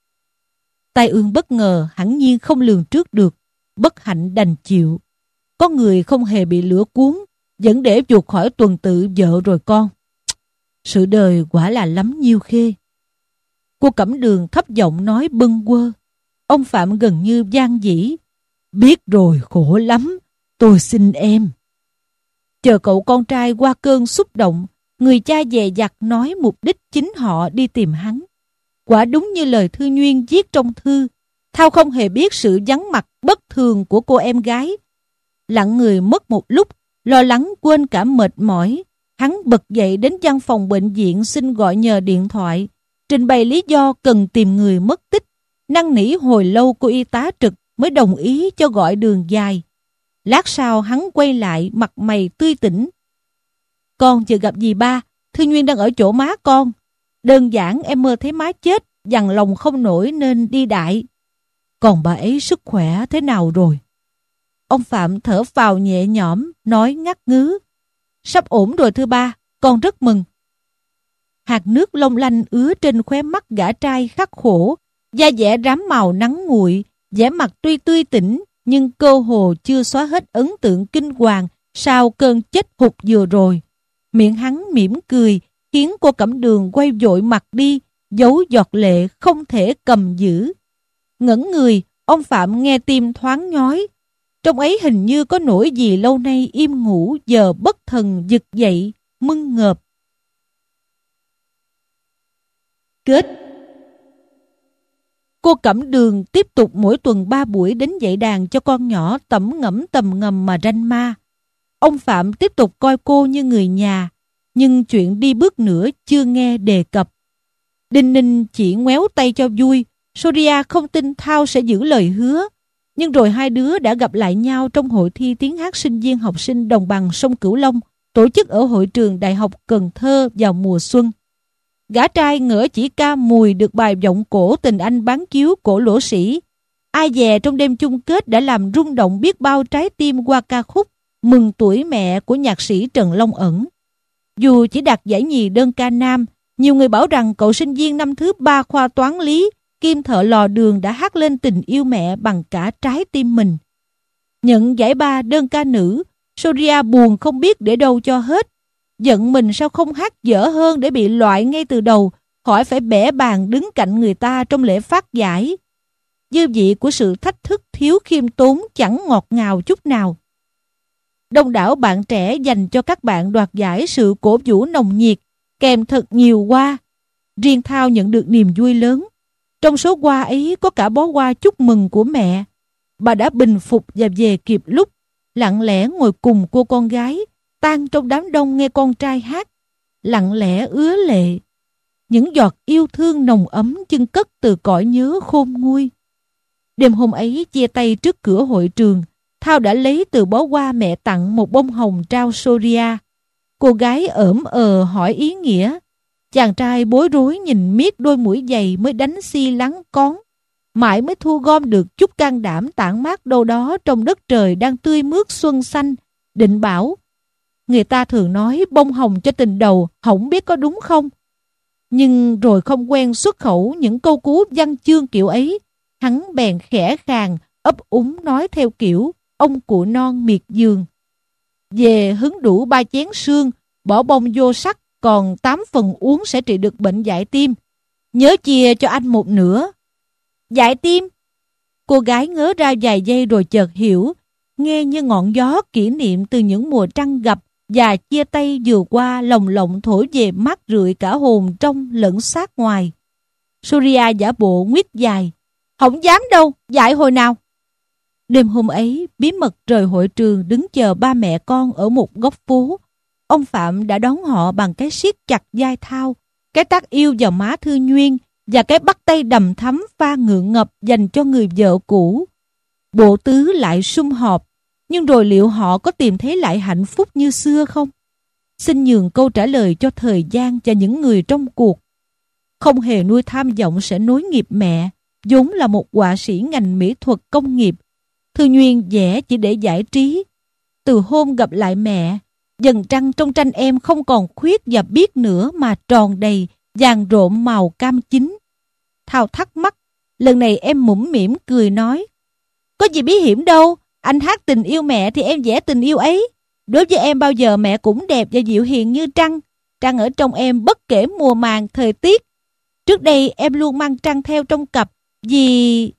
Tai ương bất ngờ hẳn nhiên không lường trước được, bất hạnh đành chịu. Có người không hề bị lửa cuốn, vẫn để vụt khỏi tuần tự vợ rồi con. Sự đời quả là lắm nhiêu khê. Cô Cẩm Đường thấp giọng nói bâng quơ. Ông Phạm gần như van dĩ. Biết rồi, khổ lắm, tôi xin em. Chờ cậu con trai qua cơn xúc động, người cha dè dặt nói mục đích chính họ đi tìm hắn. Quả đúng như lời Thư Nhuyên viết trong thư. Thao không hề biết sự vắng mặt bất thường của cô em gái. Lặng người mất một lúc, lo lắng quên cả mệt mỏi. Hắn bật dậy đến văn phòng bệnh viện xin gọi nhờ điện thoại, trình bày lý do cần tìm người mất tích. Năn nỉ hồi lâu cô y tá trực mới đồng ý cho gọi đường dài. Lát sau hắn quay lại mặt mày tươi tỉnh. Con chưa gặp gì ba, Thư Nhuyên đang ở chỗ má con. Đơn giản em mơ thấy má chết, dằn lòng không nổi nên đi đại. Còn bà ấy sức khỏe thế nào rồi? Ông Phạm thở phào nhẹ nhõm, nói ngắt ngứ. Sắp ổn rồi thưa ba, con rất mừng. Hạt nước long lanh ứa trên khóe mắt gã trai khắc khổ, da dẻ rám màu nắng nguội, vẻ mặt tuy tươi tỉnh, nhưng cơ hồ chưa xóa hết ấn tượng kinh hoàng sau cơn chết hụt vừa rồi. Miệng hắn mỉm cười, khiến cô Cẩm Đường quay vội mặt đi, giấu giọt lệ không thể cầm giữ. Ngẩn người, ông Phạm nghe tim thoáng nhói. Trong ấy hình như có nỗi gì lâu nay im ngủ giờ bất thần giật dậy, mưng ngợp. Kết. Cô Cẩm Đường tiếp tục mỗi tuần ba buổi đến dạy đàn cho con nhỏ tẩm ngẫm tầm ngầm mà ranh ma. Ông Phạm tiếp tục coi cô như người nhà, nhưng chuyện đi bước nữa chưa nghe đề cập. Đinh Ninh chỉ ngoéo tay cho vui. Soria không tin Thao sẽ giữ lời hứa. Nhưng rồi hai đứa đã gặp lại nhau trong hội thi tiếng hát sinh viên học sinh đồng bằng sông Cửu Long, tổ chức ở hội trường Đại học Cần Thơ vào mùa xuân. Gã trai ngỡ chỉ ca mùi được bài vọng cổ Tình Anh bán chiếu cổ lỗ sĩ. Ai dè trong đêm chung kết đã làm rung động biết bao trái tim qua ca khúc Mừng Tuổi Mẹ của nhạc sĩ Trần Long Ẩn. Dù chỉ đạt giải nhì đơn ca nam, nhiều người bảo rằng cậu sinh viên năm thứ ba khoa toán lý Kim thợ lò đường đã hát lên tình yêu mẹ bằng cả trái tim mình. Nhận giải ba đơn ca nữ, Soria buồn không biết để đâu cho hết. Giận mình sao không hát dở hơn để bị loại ngay từ đầu, khỏi phải bẻ bàn đứng cạnh người ta trong lễ phát giải. Dư vị của sự thách thức thiếu khiêm tốn chẳng ngọt ngào chút nào. Đông đảo bạn trẻ dành cho các bạn đoạt giải sự cổ vũ nồng nhiệt, kèm thật nhiều hoa. Riêng Thao nhận được niềm vui lớn. Trong số hoa ấy có cả bó hoa chúc mừng của mẹ. Bà đã bình phục và về kịp lúc, lặng lẽ ngồi cùng cô con gái, tan trong đám đông nghe con trai hát, lặng lẽ ứa lệ. Những giọt yêu thương nồng ấm chưng cất từ cõi nhớ khôn nguôi. Đêm hôm ấy chia tay trước cửa hội trường, Thao đã lấy từ bó hoa mẹ tặng một bông hồng trao Soria. Cô gái ỡm ờ hỏi ý nghĩa. Chàng trai bối rối nhìn miết đôi mũi giày mới đánh xi lắng cón. Mãi mới thu gom được chút can đảm tản mát đâu đó trong đất trời đang tươi mướt xuân xanh. Định bảo, người ta thường nói bông hồng cho tình đầu, không biết có đúng không? Nhưng rồi không quen xuất khẩu những câu cú văn chương kiểu ấy, hắn bèn khẽ khàng, ấp úng nói theo kiểu ông cụ non miệt giường. Về hứng đủ ba chén sương, bỏ bông vô sắc, còn tám phần uống sẽ trị được bệnh dại tim. Nhớ chia cho anh một nửa. Dại tim? Cô gái ngớ ra vài giây rồi chợt hiểu, nghe như ngọn gió kỷ niệm từ những mùa trăng gặp và chia tay vừa qua lồng lộng thổi về mát rượi cả hồn trong lẫn xác ngoài. Surya giả bộ nguyết dài. Không dám đâu, dại hồi nào? Đêm hôm ấy, bí mật rời hội trường đứng chờ ba mẹ con ở một góc phố. Ông Phạm đã đón họ bằng cái siết chặt vai Thao, cái tác yêu vào má Thư Nhuyên và cái bắt tay đầm thắm pha ngượng ngập dành cho người vợ cũ. Bộ tứ lại sum họp, nhưng rồi liệu họ có tìm thấy lại hạnh phúc như xưa không? Xin nhường câu trả lời cho thời gian và những người trong cuộc. Không hề nuôi tham vọng sẽ nối nghiệp mẹ, vốn là một họa sĩ ngành mỹ thuật công nghiệp. Thư Nhuyên vẽ chỉ để giải trí. Từ hôm gặp lại mẹ, dần trăng trong tranh em không còn khuyết và biếc nữa mà tròn đầy, vàng rộm màu cam chín. Thao thắc mắc, lần này em mũm mỉm cười nói: có gì bí hiểm đâu, anh hát tình yêu mẹ thì em vẽ tình yêu ấy. Đối với em bao giờ mẹ cũng đẹp và dịu hiền như trăng. Trăng ở trong em bất kể mùa màng, thời tiết. Trước đây em luôn mang trăng theo trong cặp vì...